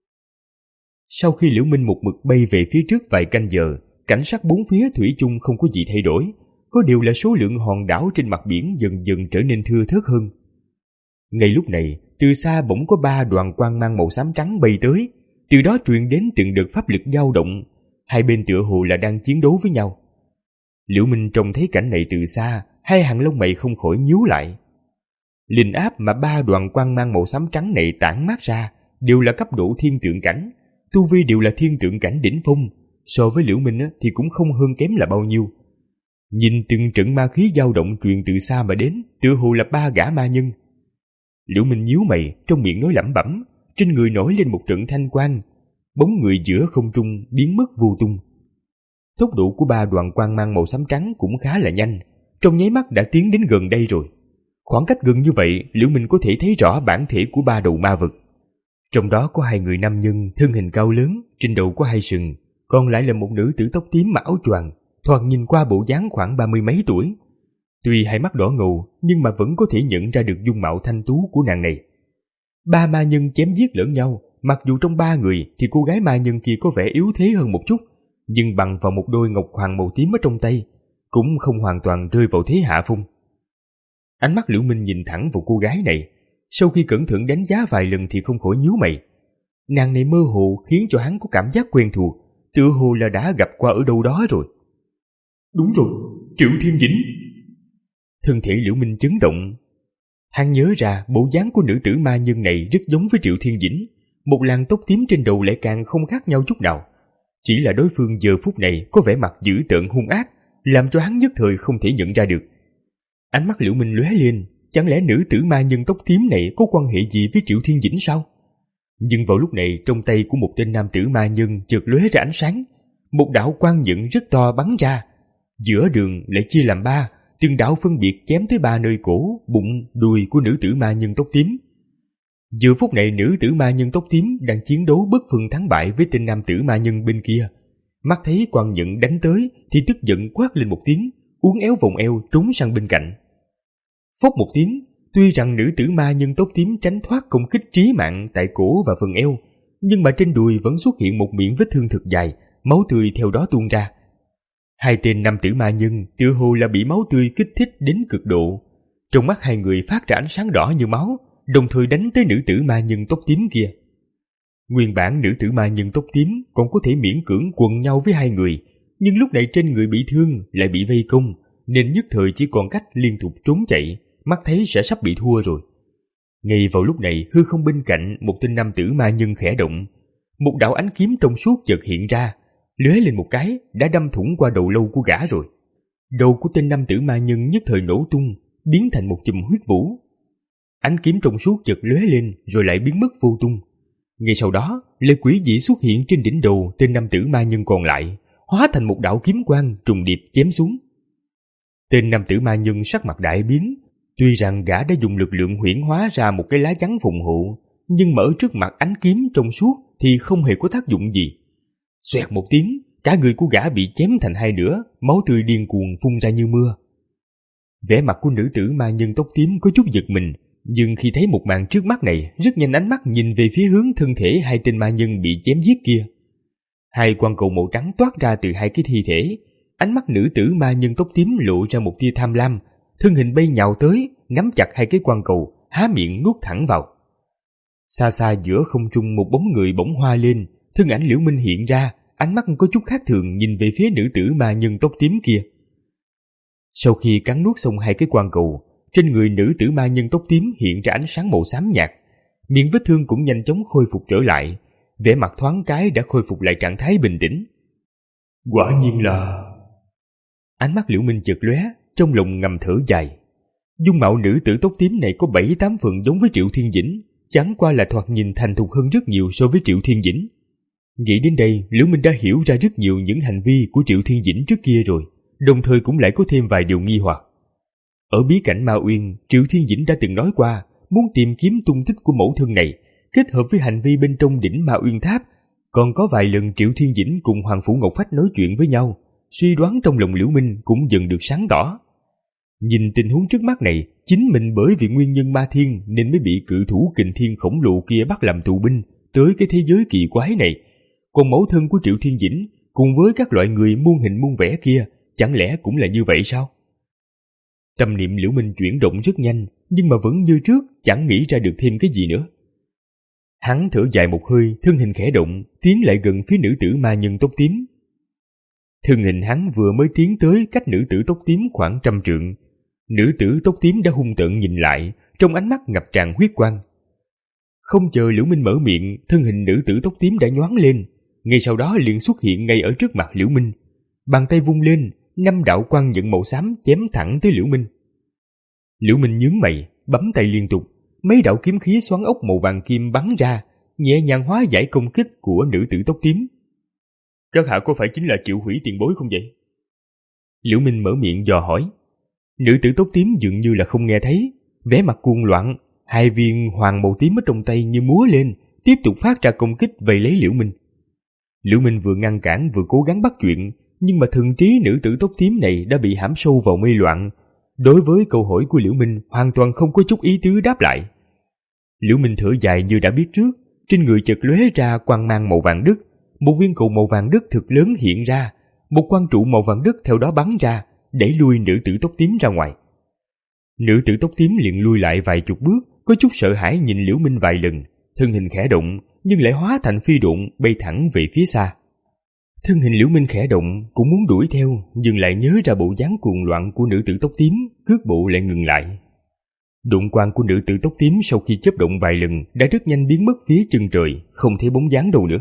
Sau khi Liễu Minh một mực bay về phía trước vài canh giờ, cảnh sắc bốn phía thủy chung không có gì thay đổi, có điều là số lượng hòn đảo trên mặt biển dần dần trở nên thưa thớt hơn. Ngay lúc này, từ xa bỗng có ba đoàn quang mang màu xám trắng bay tới, từ đó truyền đến từng đợt pháp lực dao động, hai bên tựa hồ là đang chiến đấu với nhau. Liễu Minh trông thấy cảnh này từ xa, hai hàng lông mày không khỏi nhíu lại. Linh áp mà ba đoàn quang mang màu xám trắng này tản mát ra đều là cấp độ thiên tượng cảnh, tu vi đều là thiên tượng cảnh đỉnh phong, so với Liễu Minh thì cũng không hơn kém là bao nhiêu. Nhìn từng trận ma khí dao động truyền từ xa mà đến, tựa hồ là ba gã ma nhân. Liễu Minh nhíu mày, trong miệng nói lẩm bẩm, trên người nổi lên một trận thanh quang, bóng người giữa không trung biến mất vô tung. Tốc độ của ba đoàn quang mang màu xám trắng cũng khá là nhanh, trong nháy mắt đã tiến đến gần đây rồi. Khoảng cách gần như vậy, Liễu Minh có thể thấy rõ bản thể của ba đầu ma vật. Trong đó có hai người nam nhân, thân hình cao lớn, trên đầu có hai sừng, còn lại là một nữ tử tóc tím mặc áo choàng, thoạt nhìn qua bộ dáng khoảng ba mươi mấy tuổi. Tuy hai mắt đỏ ngầu, nhưng mà vẫn có thể nhận ra được dung mạo thanh tú của nàng này. Ba ma nhân chém giết lẫn nhau, mặc dù trong ba người thì cô gái ma nhân kia có vẻ yếu thế hơn một chút, nhưng bằng vào một đôi ngọc hoàng màu tím ở trong tay, cũng không hoàn toàn rơi vào thế hạ phong. Ánh mắt Liễu Minh nhìn thẳng vào cô gái này, sau khi cẩn thận đánh giá vài lần thì không khỏi nhíu mày. Nàng này mơ hồ khiến cho hắn có cảm giác quen thuộc, tựa hồ là đã gặp qua ở đâu đó rồi. Đúng rồi, Triệu Thiên Dĩnh. Thân thể Liễu Minh chấn động. Hắn nhớ ra bộ dáng của nữ tử ma nhân này rất giống với Triệu Thiên Dĩnh, một làn tóc tím trên đầu lại càng không khác nhau chút nào. Chỉ là đối phương giờ phút này có vẻ mặt dữ tợn hung ác, làm cho hắn nhất thời không thể nhận ra được. Ánh mắt Liễu Minh lóe lên, chẳng lẽ nữ tử ma nhân tóc tím này có quan hệ gì với Triệu Thiên Dĩnh sao? Nhưng vào lúc này, trong tay của một tên nam tử ma nhân chợt lóe ra ánh sáng, một đạo quang nhận rất to bắn ra, giữa đường lại chia làm ba, từng đạo phân biệt chém tới ba nơi cổ, bụng, đùi của nữ tử ma nhân tóc tím. Giờ phút này nữ tử ma nhân tóc tím đang chiến đấu bất phân thắng bại với tên nam tử ma nhân bên kia. Mắt thấy quang nhận đánh tới thì tức giận quát lên một tiếng, uốn éo vòng eo trốn sang bên cạnh. Phốc một tiếng, tuy rằng nữ tử ma nhân tóc tím tránh thoát công kích trí mạng tại cổ và phần eo, nhưng mà trên đùi vẫn xuất hiện một miệng vết thương thật dài, máu tươi theo đó tuôn ra. Hai tên nam tử ma nhân tựa hồ là bị máu tươi kích thích đến cực độ. Trong mắt hai người phát ra ánh sáng đỏ như máu, đồng thời đánh tới nữ tử ma nhân tóc tím kia. Nguyên bản nữ tử ma nhân tóc tím còn có thể miễn cưỡng quần nhau với hai người, nhưng lúc này trên người bị thương lại bị vây công, nên nhất thời chỉ còn cách liên tục trốn chạy, mắt thấy sẽ sắp bị thua rồi. Ngay vào lúc này, hư không bên cạnh một tên nam tử ma nhân khẽ động. Một đạo ánh kiếm trong suốt chợt hiện ra, lóe lên một cái đã đâm thủng qua đầu lâu của gã rồi. Đầu của tên nam tử ma nhân nhất thời nổ tung, biến thành một chùm huyết vũ. Ánh kiếm trong suốt chợt lóe lên rồi lại biến mất vô tung. Ngay sau đó, lệ quỷ dị xuất hiện trên đỉnh đầu tên nam tử ma nhân còn lại, hóa thành một đạo kiếm quang trùng điệp chém xuống. Tên nam tử ma nhân sắc mặt đại biến, tuy rằng gã đã dùng lực lượng huyễn hóa ra một cái lá chắn phụng hộ, nhưng mà ở trước mặt ánh kiếm trong suốt thì không hề có tác dụng gì. Xoẹt một tiếng, cả người của gã bị chém thành hai nửa, máu tươi điên cuồng phun ra như mưa. Vẻ mặt của nữ tử ma nhân tóc tím có chút giật mình, nhưng khi thấy một màn trước mắt này, rất nhanh ánh mắt nhìn về phía hướng thân thể hai tên ma nhân bị chém giết kia. Hai quang cầu màu trắng toát ra từ hai cái thi thể, ánh mắt nữ tử ma nhân tóc tím lộ ra một tia tham lam, thân hình bay nhào tới, nắm chặt hai cái quang cầu, há miệng nuốt thẳng vào. Xa xa giữa không trung một bóng người bỗng hoa lên, thân ảnh Liễu Minh hiện ra, ánh mắt có chút khác thường nhìn về phía nữ tử ma nhân tóc tím kia. Sau khi cắn nuốt xong hai cái quang cầu, trên người nữ tử ma nhân tóc tím hiện ra ánh sáng màu xám nhạt, miệng vết thương cũng nhanh chóng khôi phục trở lại, vẻ mặt thoáng cái đã khôi phục lại trạng thái bình tĩnh. Quả nhiên là... Ánh mắt Liễu Minh chợt lóe, trong lòng ngầm thở dài. Dung mạo nữ tử tóc tím này có bảy tám phần giống với Triệu Thiên Dĩnh, chẳng qua là thoạt nhìn thành thục hơn rất nhiều so với Triệu Thiên Dĩnh. Nghĩ đến đây, Liễu Minh đã hiểu ra rất nhiều những hành vi của Triệu Thiên Dĩnh trước kia rồi, đồng thời cũng lại có thêm vài điều nghi hoặc. Ở bí cảnh Ma Uyên, Triệu Thiên Dĩnh đã từng nói qua muốn tìm kiếm tung tích của mẫu thân này, kết hợp với hành vi bên trong đỉnh Ma Uyên Tháp. Còn có vài lần Triệu Thiên Dĩnh cùng Hoàng Phủ Ngọc Phách nói chuyện với nhau, suy đoán trong lòng Liễu Minh cũng dần được sáng tỏ. Nhìn tình huống trước mắt này, chính mình bởi vì nguyên nhân ma thiên nên mới bị cự thủ kình thiên khổng lồ kia bắt làm tù binh tới cái thế giới kỳ quái này. Còn mẫu thân của Triệu Thiên Dĩnh cùng với các loại người muôn hình muôn vẻ kia, chẳng lẽ cũng là như vậy sao? Tâm niệm Liễu Minh chuyển động rất nhanh, nhưng mà vẫn như trước, chẳng nghĩ ra được thêm cái gì nữa. Hắn thở dài một hơi, thân hình khẽ động, tiến lại gần phía nữ tử ma nhân tóc tím. Thân hình hắn vừa mới tiến tới cách nữ tử tóc tím khoảng trăm trượng, nữ tử tóc tím đã hung tợn nhìn lại, trong ánh mắt ngập tràn huyết quang. Không chờ Liễu Minh mở miệng, thân hình nữ tử tóc tím đã nhoáng lên, ngay sau đó liền xuất hiện ngay ở trước mặt Liễu Minh. Bàn tay vung lên, năm đạo quang nhận màu xám chém thẳng tới Liễu Minh. Liễu Minh nhướng mày, bấm tay liên tục, mấy đạo kiếm khí xoắn ốc màu vàng kim bắn ra, nhẹ nhàng hóa giải công kích của nữ tử tóc tím. Các hạ có phải chính là Triệu Hủy tiền bối không vậy? Liễu Minh mở miệng dò hỏi. Nữ tử tóc tím dường như là không nghe thấy, vẻ mặt cuồng loạn, hai viên hoàng màu tím ở trong tay như múa lên, tiếp tục phát ra công kích vây lấy Liễu Minh. Liễu Minh vừa ngăn cản vừa cố gắng bắt chuyện, nhưng mà thần trí nữ tử tóc tím này đã bị hãm sâu vào mê loạn. Đối với câu hỏi của Liễu Minh hoàn toàn không có chút ý tứ đáp lại. Liễu Minh thở dài như đã biết trước, trên người chợt lóe ra quang mang màu vàng đất, một viên cầu màu vàng đất thực lớn hiện ra, một quang trụ màu vàng đất theo đó bắn ra, đẩy lui nữ tử tóc tím ra ngoài. Nữ tử tóc tím liền lui lại vài chục bước, có chút sợ hãi nhìn Liễu Minh vài lần, thân hình khẽ động nhưng lại hóa thành phi độn bay thẳng về phía xa. Thân hình Liễu Minh khẽ động cũng muốn đuổi theo, nhưng lại nhớ ra bộ dáng cuồng loạn của nữ tử tóc tím, cước bộ lại ngừng lại. Độn quang của nữ tử tóc tím sau khi chớp động vài lần đã rất nhanh biến mất phía chân trời, không thấy bóng dáng đâu nữa.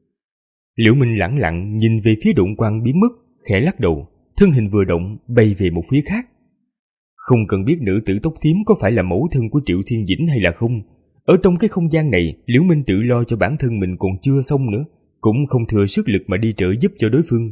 Liễu Minh lẳng lặng nhìn về phía độn quang biến mất, khẽ lắc đầu, thân hình vừa động bay về một phía khác. Không cần biết nữ tử tóc tím có phải là mẫu thân của Triệu Thiên Dĩnh hay là không, ở trong cái không gian này, Liễu Minh tự lo cho bản thân mình còn chưa xong nữa, cũng không thừa sức lực mà đi trợ giúp cho đối phương.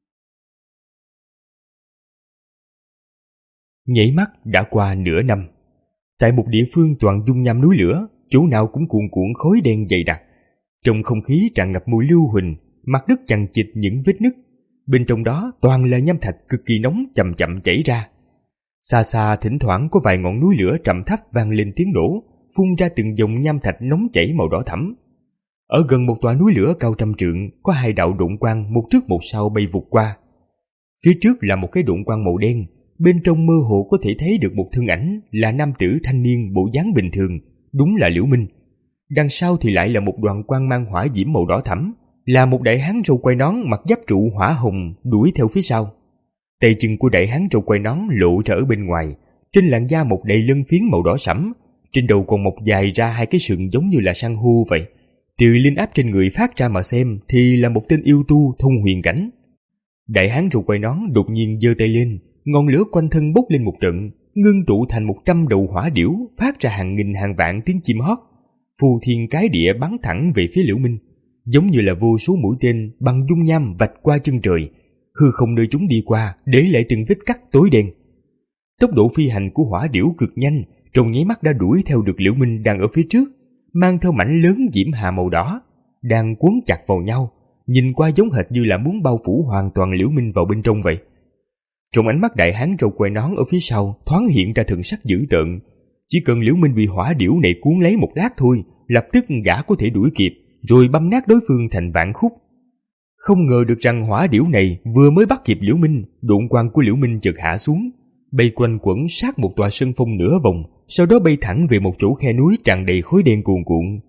Nhảy mắt đã qua nửa năm. Tại một địa phương toàn dung nham núi lửa, chỗ nào cũng cuồn cuộn khói đen dày đặc. Trong không khí tràn ngập mùi lưu huỳnh, mặt đất chằng chịt những vết nứt. Bên trong đó toàn là nham thạch cực kỳ nóng chậm chậm chảy ra. Xa xa thỉnh thoảng có vài ngọn núi lửa trầm thấp vang lên tiếng nổ, phun ra từng dòng nham thạch nóng chảy màu đỏ thẫm. Ở gần một tòa núi lửa cao trăm trượng, có hai đạo độn quang một trước một sau bay vụt qua. Phía trước là một cái độn quang màu đen, bên trong mơ hồ có thể thấy được một thân ảnh là nam tử thanh niên bộ dáng bình thường, đúng là Liễu Minh. Đằng sau thì lại là một đoàn quang mang hỏa diễm màu đỏ thẫm, là một đại hán râu quai nón mặc giáp trụ hỏa hồng đuổi theo phía sau. Tay chân của đại hán râu quai nón lộ ra ở bên ngoài, trên làn da một đầy lân phiến màu đỏ sẫm, trên đầu còn mọc dài ra hai cái sừng giống như là san hô vậy. Từ linh áp trên người phát ra mà xem thì là một tên yêu tu thông huyền cảnh. Đại hán râu quai nón đột nhiên giơ tay lên, ngọn lửa quanh thân bốc lên một trận, ngưng tụ thành một trăm đầu hỏa điểu, phát ra hàng nghìn hàng vạn tiếng chim hót, phù thiên cái địa bắn thẳng về phía Liễu Minh, giống như là vô số mũi tên bằng dung nham vạch qua chân trời, hư không nơi chúng đi qua để lại từng vết cắt tối đen. Tốc độ phi hành của hỏa điểu cực nhanh, trong nháy mắt đã đuổi theo được Liễu Minh đang ở phía trước, mang theo mảnh lớn diễm hà màu đỏ, đang quấn chặt vào nhau, nhìn qua giống hệt như là muốn bao phủ hoàn toàn Liễu Minh vào bên trong vậy. Trong ánh mắt đại hán râu quai nón ở phía sau thoáng hiện ra thần sắc dữ tợn. Chỉ cần Liễu Minh bị hỏa điểu này cuốn lấy một lát thôi, lập tức gã có thể đuổi kịp, rồi băm nát đối phương thành vạn khúc. Không ngờ được rằng hỏa điểu này vừa mới bắt kịp Liễu Minh, độn quang của Liễu Minh chợt hạ xuống, bay quanh quẩn sát một tòa sân phong nửa vòng, sau đó bay thẳng về một chỗ khe núi tràn đầy khói đen cuồn cuộn.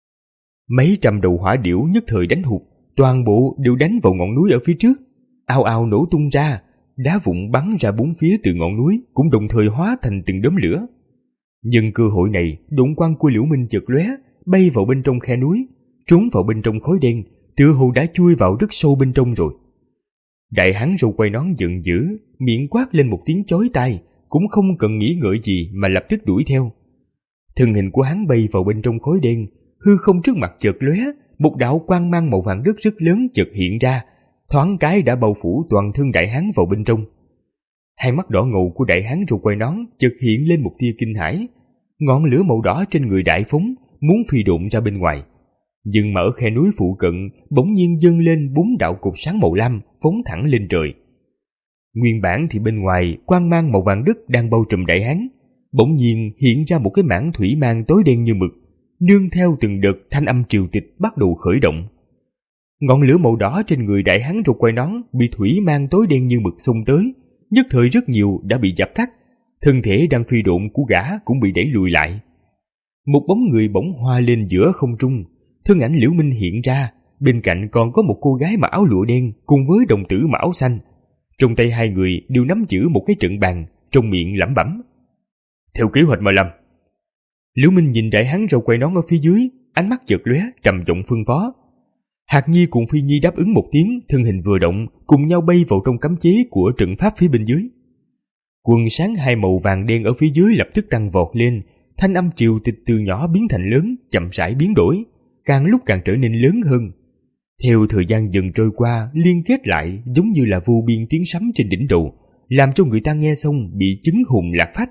Mấy trăm đầu hỏa điểu nhất thời đánh hụt, toàn bộ đều đánh vào ngọn núi ở phía trước, ào ào nổ tung ra, đá vụn bắn ra bốn phía từ ngọn núi cũng đồng thời hóa thành từng đốm lửa. Nhân cơ hội này, độn quang của Liễu Minh chợt lóe, bay vào bên trong khe núi, trốn vào bên trong khói đen, tựa hồ đã chui vào rất sâu bên trong rồi. Đại hán râu quai nón giận dữ, miệng quát lên một tiếng chói tai, cũng không cần nghĩ ngợi gì mà lập tức đuổi theo. Thân hình của hắn bay vào bên trong khói đen, hư không trước mặt chợt lóe, một đạo quang mang màu vàng đất rất lớn chợt hiện ra, thoáng cái đã bao phủ toàn thân đại hán vào bên trong. Hai mắt đỏ ngầu của đại hán râu quai nón chợt hiện lên một tia kinh hãi, ngọn lửa màu đỏ trên người đại phóng muốn phi độn ra bên ngoài. Nhưng mà ở khe núi phụ cận bỗng nhiên dâng lên bốn đạo cột sáng màu lam phóng thẳng lên trời. Nguyên bản thì bên ngoài quang mang màu vàng đất đang bao trùm đại hán, bỗng nhiên hiện ra một cái mảng thủy mang tối đen như mực, nương theo từng đợt thanh âm triều tịch bắt đầu khởi động. Ngọn lửa màu đỏ trên người đại hán râu quai nón bị thủy mang tối đen như mực xông tới, nhất thời rất nhiều đã bị dập tắt, thân thể đang phi độn của gã cũng bị đẩy lùi lại. Một bóng người bỗng hoa lên giữa không trung, thân ảnh Liễu Minh hiện ra, bên cạnh còn có một cô gái mặc áo lụa đen cùng với đồng tử mặc áo xanh. Trong tay hai người đều nắm giữ một cái trận bàn, trong miệng lẩm bẩm: "Theo kế hoạch mà làm." Liễu Minh nhìn đại hán râu quai nón ở phía dưới, ánh mắt chợt lóe, trầm giọng phân phó. Hạc Nhi cùng Phi Nhi đáp ứng một tiếng, thân hình vừa động, cùng nhau bay vào trong cấm chế của trận pháp phía bên dưới. Quần sáng hai màu vàng đen ở phía dưới lập tức tăng vọt lên, thanh âm triều tịch từ nhỏ biến thành lớn, chậm rãi biến đổi, càng lúc càng trở nên lớn hơn. Theo thời gian dần trôi qua, liên kết lại giống như là vô biên tiếng sấm trên đỉnh đầu, làm cho người ta nghe xong bị chứng hồn lạc phách.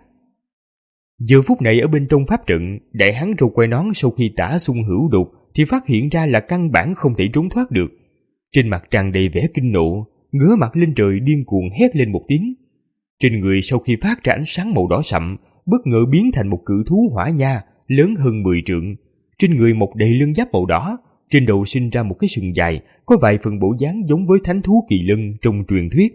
Giờ phút này ở bên trong pháp trận, đại hán râu quai nón sau khi tả xung hữu đột thì phát hiện ra là căn bản không thể trốn thoát được. Trên mặt tràn đầy vẻ kinh nộ, ngửa mặt lên trời điên cuồng hét lên một tiếng. Trên người sau khi phát ra ánh sáng màu đỏ sậm, bất ngờ biến thành một cự thú hỏa nha, lớn hơn mười trượng. Trên người mọc đầy lân giáp màu đỏ, trên đầu sinh ra một cái sừng dài, có vài phần bộ dáng giống với thánh thú kỳ lân trong truyền thuyết.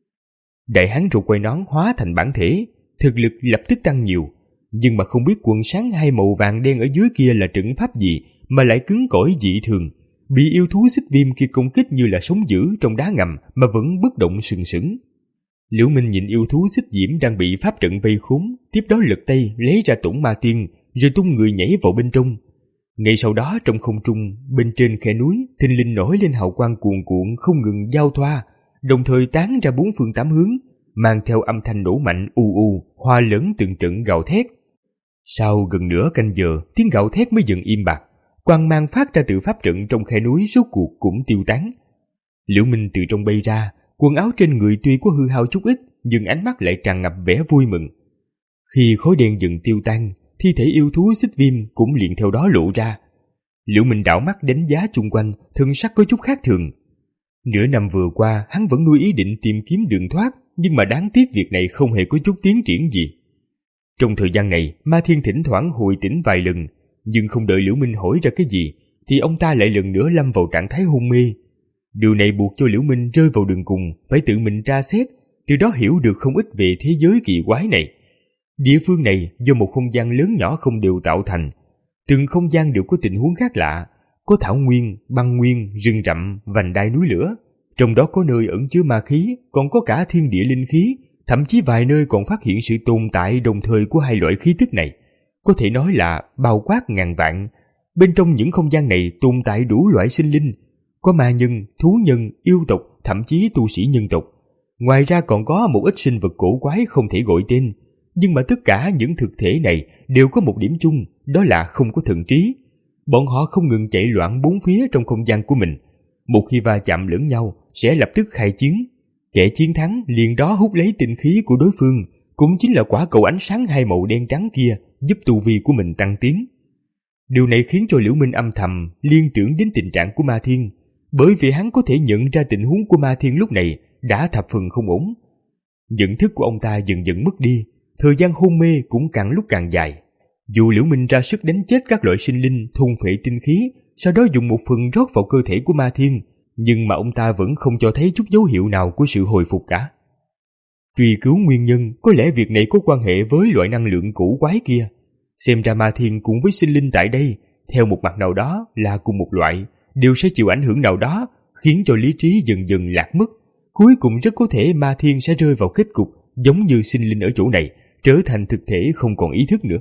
Đại hán râu quai nón hóa thành bản thể, thực lực lập tức tăng nhiều, nhưng mà không biết quần sáng hai màu vàng đen ở dưới kia là trận pháp gì mà lại cứng cỏi dị thường, bị yêu thú xích viêm kia công kích như là sóng dữ trong đá ngầm mà vẫn bất động sừng sững. Liễu Minh nhìn yêu thú xích diễm đang bị pháp trận vây khốn, tiếp đó lật tay lấy ra tổn ma tiên, rồi tung người nhảy vào bên trong. Ngay sau đó trong không trung, bên trên khe núi, thình lình nổi lên hào quang cuồn cuộn không ngừng giao thoa, đồng thời tán ra bốn phương tám hướng, mang theo âm thanh nổ mạnh u u, hòa lẫn từng trận gào thét. Sau gần nửa canh giờ, tiếng gào thét mới dần im bặt, quang mang phát ra từ pháp trận trong khe núi rốt cuộc cũng tiêu tán. Liễu Minh từ trong bay ra, quần áo trên người tuy có hư hao chút ít, nhưng ánh mắt lại tràn ngập vẻ vui mừng. Khi khói đen dần tiêu tan, thi thể yêu thú xích viêm cũng liền theo đó lộ ra. Liễu Minh đảo mắt đánh giá chung quanh, thân sắc có chút khác thường. Nửa năm vừa qua, hắn vẫn nuôi ý định tìm kiếm đường thoát, nhưng mà đáng tiếc việc này không hề có chút tiến triển gì. Trong thời gian này, Ma Thiên thỉnh thoảng hồi tỉnh vài lần, nhưng không đợi Liễu Minh hỏi ra cái gì, thì ông ta lại lần nữa lâm vào trạng thái hôn mê. Điều này buộc cho Liễu Minh rơi vào đường cùng, phải tự mình tra xét, từ đó hiểu được không ít về thế giới kỳ quái này. Địa phương này do một không gian lớn nhỏ không đều tạo thành, từng không gian đều có tình huống khác lạ, có thảo nguyên, băng nguyên, rừng rậm, vành đai núi lửa, trong đó có nơi ẩn chứa ma khí, còn có cả thiên địa linh khí, thậm chí vài nơi còn phát hiện sự tồn tại đồng thời của hai loại khí tức này, có thể nói là bao quát ngàn vạn. Bên trong những không gian này tồn tại đủ loại sinh linh, có ma nhân, thú nhân, yêu tộc, thậm chí tu sĩ nhân tộc. Ngoài ra còn có một ít sinh vật cổ quái không thể gọi tên, nhưng mà tất cả những thực thể này đều có một điểm chung, đó là không có thần trí. Bọn họ không ngừng chạy loạn bốn phía trong không gian của mình. Một khi va chạm lẫn nhau sẽ lập tức khai chiến. Kẻ chiến thắng liền đó hút lấy tinh khí của đối phương, cũng chính là quả cầu ánh sáng hai màu đen trắng kia, giúp tu vi của mình tăng tiến. Điều này khiến cho Liễu Minh âm thầm liên tưởng đến tình trạng của Ma Thiên, bởi vì hắn có thể nhận ra tình huống của Ma Thiên lúc này đã thập phần không ổn. Nhận thức của ông ta dần dần mất đi, thời gian hôn mê cũng càng lúc càng dài. Dù Liễu Minh ra sức đánh chết các loại sinh linh thôn phệ tinh khí, sau đó dùng một phần rót vào cơ thể của Ma Thiên, nhưng mà ông ta vẫn không cho thấy chút dấu hiệu nào của sự hồi phục cả. Truy cứu nguyên nhân, có lẽ việc này có quan hệ với loại năng lượng cũ quái kia. Xem ra Ma Thiên cùng với sinh linh tại đây, theo một mặt nào đó là cùng một loại, đều sẽ chịu ảnh hưởng nào đó, khiến cho lý trí dần dần lạc mất. Cuối cùng rất có thể Ma Thiên sẽ rơi vào kết cục giống như sinh linh ở chỗ này, trở thành thực thể không còn ý thức nữa.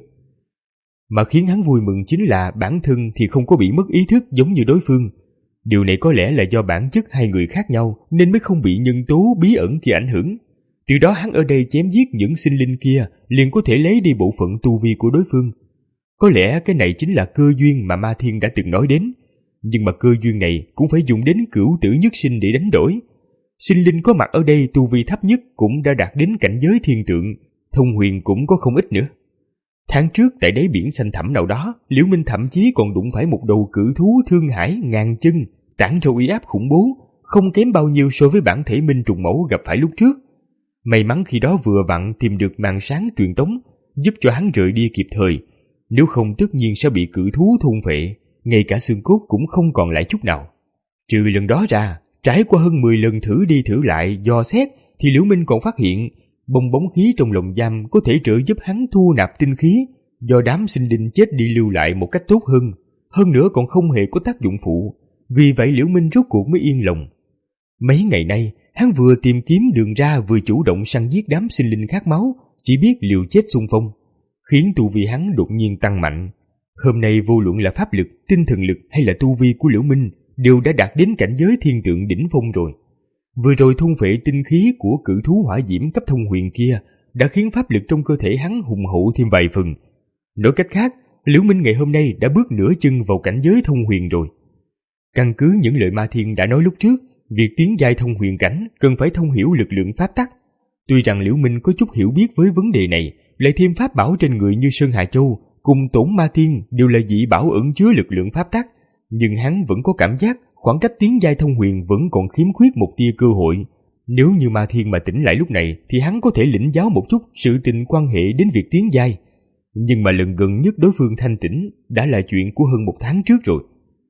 Mà khiến hắn vui mừng chính là bản thân thì không có bị mất ý thức giống như đối phương. Điều này có lẽ là do bản chất hai người khác nhau nên mới không bị nhân tố bí ẩn kia ảnh hưởng. Từ đó hắn ở đây chém giết những sinh linh kia liền có thể lấy đi bộ phận tu vi của đối phương. Có lẽ cái này chính là cơ duyên mà Ma Thiên đã từng nói đến. Nhưng mà cơ duyên này cũng phải dùng đến cửu tử nhất sinh để đánh đổi. Sinh linh có mặt ở đây tu vi thấp nhất cũng đã đạt đến cảnh giới thiên tượng, thông huyền cũng có không ít nữa. Tháng trước tại đáy biển xanh thẳm nào đó, Liễu Minh thậm chí còn đụng phải một đầu cự thú thương hải ngàn chân, tản ra uy áp khủng bố, không kém bao nhiêu so với bản thể minh trùng mẫu gặp phải lúc trước. May mắn khi đó vừa vặn tìm được màn sáng truyền tống, giúp cho hắn rời đi kịp thời. Nếu không tất nhiên sẽ bị cự thú thôn phệ, ngay cả xương cốt cũng không còn lại chút nào. Trừ lần đó ra, trải qua hơn mười lần thử đi thử lại dò xét, thì Liễu Minh còn phát hiện bong bóng khí trong lồng giam có thể trợ giúp hắn thu nạp tinh khí, do đám sinh linh chết đi lưu lại một cách tốt hơn, hơn nữa còn không hề có tác dụng phụ. Vì vậy Liễu Minh rốt cuộc mới yên lòng. Mấy ngày nay, hắn vừa tìm kiếm đường ra vừa chủ động săn giết đám sinh linh khát máu, chỉ biết liều chết xung phong, khiến tu vi hắn đột nhiên tăng mạnh. Hôm nay vô luận là pháp lực, tinh thần lực hay là tu vi của Liễu Minh đều đã đạt đến cảnh giới thiên tượng đỉnh phong rồi. Vừa rồi thôn phệ tinh khí của cự thú hỏa diễm cấp thông huyền kia đã khiến pháp lực trong cơ thể hắn hùng hậu thêm vài phần. Nói cách khác, Liễu Minh ngày hôm nay đã bước nửa chân vào cảnh giới thông huyền rồi. Căn cứ những lời Ma Thiên đã nói lúc trước, việc tiến giai thông huyền cảnh cần phải thông hiểu lực lượng pháp tắc. Tuy rằng Liễu Minh có chút hiểu biết với vấn đề này, lại thêm pháp bảo trên người như Sơn Hà Châu cùng Tổn Ma Tiên đều là dị bảo ẩn chứa lực lượng pháp tắc, nhưng hắn vẫn có cảm giác khoảng cách tiến giai thông huyền vẫn còn khiếm khuyết một tia cơ hội. Nếu như Ma Thiên mà tỉnh lại lúc này thì hắn có thể lĩnh giáo một chút sự tình quan hệ đến việc tiến giai. Nhưng mà lần gần nhất đối phương thanh tỉnh đã là chuyện của hơn một tháng trước rồi.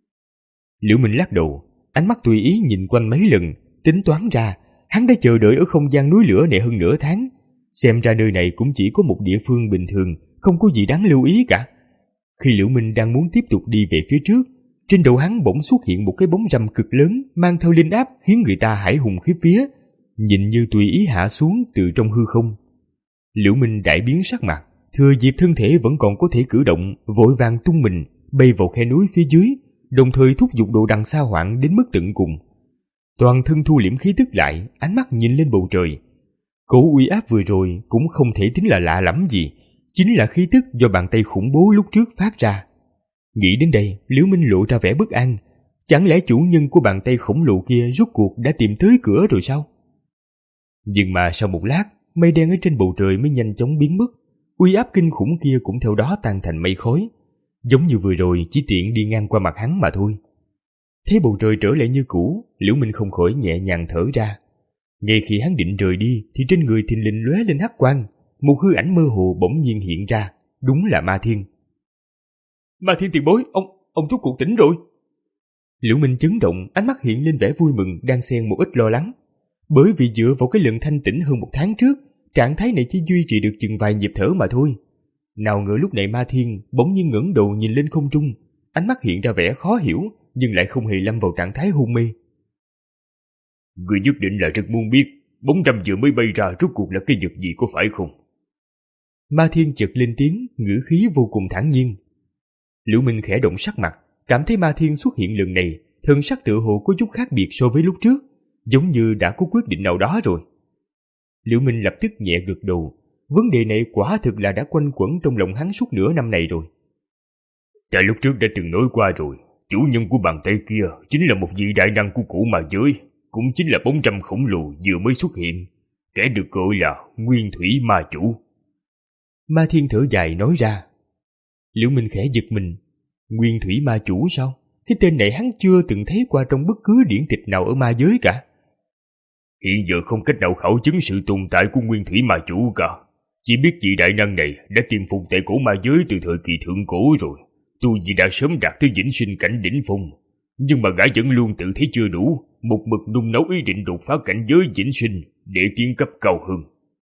Liễu Minh lắc đầu, ánh mắt tùy ý nhìn quanh mấy lần, tính toán ra hắn đã chờ đợi ở không gian núi lửa này hơn nửa tháng. Xem ra nơi này cũng chỉ có một địa phương bình thường, không có gì đáng lưu ý cả. Khi Liễu Minh đang muốn tiếp tục đi về phía trước, trên đầu hắn bỗng xuất hiện một cái bóng râm cực lớn mang theo linh áp khiến người ta hãi hùng khiếp vía, nhìn như tùy ý hạ xuống từ trong hư không. Liễu Minh đại biến sắc mặt, thừa dịp thân thể vẫn còn có thể cử động, vội vàng tung mình bay vào khe núi phía dưới, đồng thời thúc giục đồ đằng sa hoảng đến mức tận cùng. Toàn thân thu liễm khí tức lại, ánh mắt nhìn lên bầu trời. Cỗ uy áp vừa rồi cũng không thể tính là lạ lắm gì, chính là khí tức do bàn tay khủng bố lúc trước phát ra. Nghĩ đến đây, Liễu Minh lộ ra vẻ bất an. Chẳng lẽ chủ nhân của bàn tay khổng lồ kia rốt cuộc đã tìm tới cửa rồi sao? Nhưng mà sau một lát, mây đen ở trên bầu trời mới nhanh chóng biến mất, uy áp kinh khủng kia cũng theo đó tan thành mây khói, giống như vừa rồi chỉ tiện đi ngang qua mặt hắn mà thôi. Thấy bầu trời trở lại như cũ, Liễu Minh không khỏi nhẹ nhàng thở ra. Ngay khi hắn định rời đi thì trên người thình lình lóe lên hắc quang, một hư ảnh mơ hồ bỗng nhiên hiện ra, đúng là Ma Thiên. Ma Thiên tiền bối, ông ông rốt cuộc tỉnh rồi. Liễu Minh chấn động, ánh mắt hiện lên vẻ vui mừng đang xen một ít lo lắng. Bởi vì dựa vào cái lần thanh tỉnh hơn một tháng trước, trạng thái này chỉ duy trì được chừng vài nhịp thở mà thôi. Nào ngờ lúc này Ma Thiên bỗng nhiên ngẩng đầu nhìn lên không trung, ánh mắt hiện ra vẻ khó hiểu, nhưng lại không hề lâm vào trạng thái hôn mê. Người nhất định là rất muốn biết bóng râm vừa mới bay ra rốt cuộc là cái vật gì có phải không? Ma Thiên chợt lên tiếng, ngữ khí vô cùng thản nhiên. Liễu Minh khẽ động sắc mặt, cảm thấy Ma Thiên xuất hiện lần này, thần sắc tựa hồ có chút khác biệt so với lúc trước, giống như đã có quyết định nào đó rồi. Liễu Minh lập tức nhẹ gật đầu, vấn đề này quả thực là đã quanh quẩn trong lòng hắn suốt nửa năm này rồi. Ta lúc trước đã từng nói qua rồi, chủ nhân của bàn tay kia chính là một vị đại năng của cổ ma giới, cũng chính là bóng trăm khổng lồ vừa mới xuất hiện, kẻ được gọi là Nguyên Thủy Ma Chủ. Ma Thiên thở dài nói ra. Liễu Minh khẽ giật mình. Nguyên Thủy Ma Chủ sao? Cái tên này hắn chưa từng thấy qua trong bất cứ điển tịch nào ở ma giới cả. Hiện giờ không cách nào khảo chứng sự tồn tại của Nguyên Thủy Ma Chủ cả. Chỉ biết vị đại năng này đã tiềm phục tại cổ ma giới từ thời kỳ thượng cổ rồi. Tu vi đã sớm đạt tới vĩnh sinh cảnh đỉnh phong. Nhưng mà gã vẫn luôn tự thấy chưa đủ, một mực nung nấu ý định đột phá cảnh giới vĩnh sinh để tiến cấp cao hơn.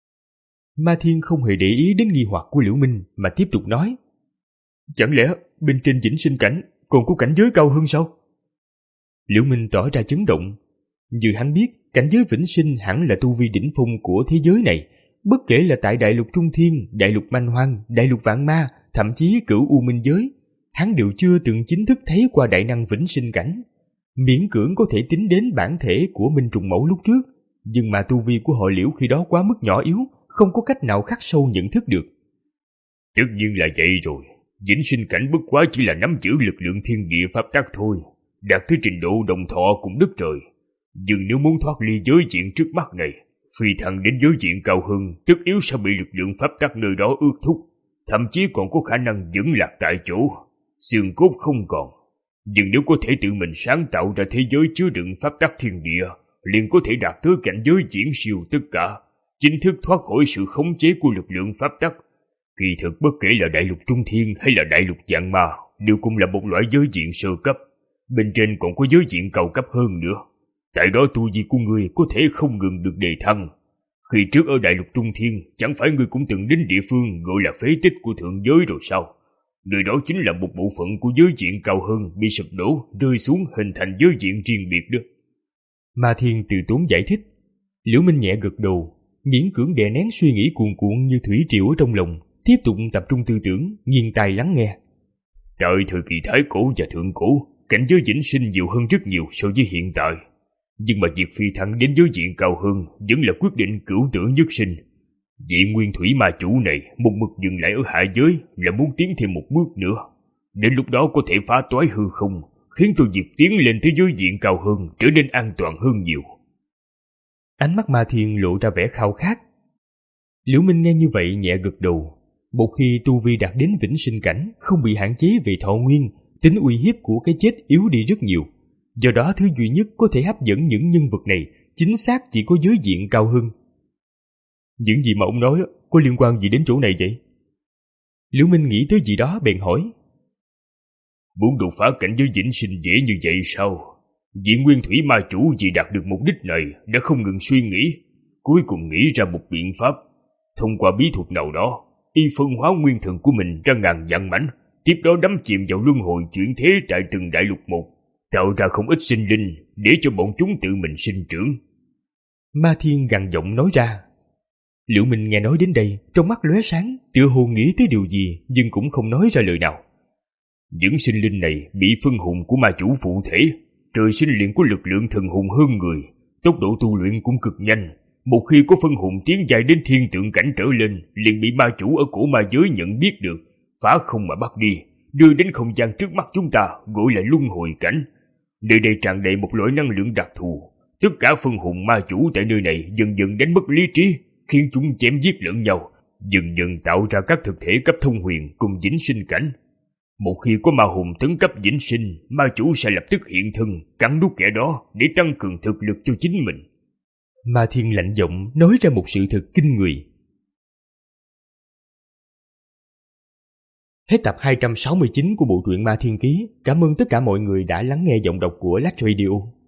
Ma Thiên không hề để ý đến nghi hoặc của Liễu Minh mà tiếp tục nói. Chẳng lẽ bên trên vĩnh sinh cảnh còn có cảnh giới cao hơn sao? Liễu Minh tỏ ra chấn động. Như hắn biết, cảnh giới vĩnh sinh hẳn là tu vi đỉnh phong của thế giới này, bất kể là tại đại lục Trung Thiên, đại lục Manh Hoang, đại lục Vạn Ma, thậm chí cửu U Minh giới, hắn đều chưa từng chính thức thấy qua đại năng vĩnh sinh cảnh. Miễn cưỡng có thể tính đến bản thể của Minh Trùng Mẫu lúc trước, nhưng mà tu vi của họ Liễu khi đó quá mức nhỏ yếu, không có cách nào khắc sâu nhận thức được. Tất nhiên là vậy rồi, vĩnh sinh cảnh bất quá chỉ là nắm giữ lực lượng thiên địa pháp tắc thôi, đạt tới trình độ đồng thọ cùng đất trời. Nhưng nếu muốn thoát ly giới diện trước mắt này, phi thăng đến giới diện cao hơn, tất yếu sẽ bị lực lượng pháp tắc nơi đó ước thúc, thậm chí còn có khả năng vững lạc tại chỗ, xương cốt không còn. Nhưng nếu có thể tự mình sáng tạo ra thế giới chứa đựng pháp tắc thiên địa, liền có thể đạt tới cảnh giới diễn siêu tất cả, chính thức thoát khỏi sự khống chế của lực lượng pháp tắc. Kỳ thực bất kể là đại lục Trung Thiên hay là đại lục Vạn Ma, đều cũng là một loại giới diện sơ cấp, bên trên còn có giới diện cao cấp hơn nữa. Tại đó tu vi của ngươi có thể không ngừng được đề thăng. Khi trước ở đại lục Trung Thiên, chẳng phải ngươi cũng từng đến địa phương gọi là phế tích của thượng giới rồi sao? Nơi đó chính là một bộ phận của giới diện cao hơn bị sụp đổ, rơi xuống hình thành giới diện riêng biệt đó. Ma Thiên từ tốn giải thích. Liễu Minh nhẹ gật đầu, miễn cưỡng đè nén suy nghĩ cuồn cuộn như thủy triều ở trong lòng, tiếp tục tập trung tư tưởng, nghiêng tai lắng nghe. Tại thời kỳ Thái Cổ và Thượng Cổ, cảnh giới vĩnh sinh nhiều hơn rất nhiều so với hiện tại. Nhưng mà việc phi thăng đến giới diện cao hơn vẫn là quyết định cửu tử nhất sinh. Vị Nguyên Thủy Ma Chủ này một mực dừng lại ở hạ giới là muốn tiến thêm một bước nữa. Đến lúc đó có thể phá toái hư không, khiến cho việc tiến lên tới giới diện cao hơn trở nên an toàn hơn nhiều. Ánh mắt Ma Thiên lộ ra vẻ khao khát. Liễu Minh nghe như vậy nhẹ gật đầu. Một khi tu vi đạt đến vĩnh sinh cảnh, không bị hạn chế về thọ nguyên, tính uy hiếp của cái chết yếu đi rất nhiều. Do đó thứ duy nhất có thể hấp dẫn những nhân vật này chính xác chỉ có giới diện cao hơn. Những gì mà ông nói có liên quan gì đến chỗ này vậy? Liễu Minh nghĩ tới gì đó bèn hỏi. Muốn đột phá cảnh giới vĩnh sinh dễ như vậy sao? Vị Nguyên Thủy Ma Chủ vì đạt được mục đích này đã không ngừng suy nghĩ, cuối cùng nghĩ ra một biện pháp. Thông qua bí thuật nào đó, y phân hóa nguyên thần của mình ra ngàn vạn mảnh, tiếp đó đắm chìm vào luân hồi chuyển thế tại từng đại lục một, tạo ra không ít sinh linh để cho bọn chúng tự mình sinh trưởng. Ma Thiên gằn giọng nói ra. Liễu Minh nghe nói đến đây, trong mắt lóe sáng, tựa hồ nghĩ tới điều gì nhưng cũng không nói ra lời nào. Những sinh linh này bị phân hồn của ma chủ phụ thể, trời sinh liền có lực lượng thần hồn hơn người, tốc độ tu luyện cũng cực nhanh. Một khi có phân hồn tiến dài đến thiên tượng cảnh trở lên, liền bị ma chủ ở cổ ma giới nhận biết được, phá không mà bắt đi, đưa đến không gian trước mắt chúng ta, gọi là luân hồi cảnh. Nơi đây tràn đầy một loại năng lượng đặc thù, tất cả phân hồn ma chủ tại nơi này dần dần đánh mất lý trí, khiến chúng chém giết lẫn nhau, dần dần tạo ra các thực thể cấp thông huyền cùng vĩnh sinh cảnh. Một khi có ma hồn tấn cấp vĩnh sinh, ma chủ sẽ lập tức hiện thân, cắn nuốt kẻ đó để tăng cường thực lực cho chính mình. Ma Thiên lạnh giọng nói ra một sự thật kinh người. Hết tập hai trăm sáu mươi chín của bộ truyện Ma Thiên Ký. Cảm ơn tất cả mọi người đã lắng nghe giọng đọc của Lách Radio.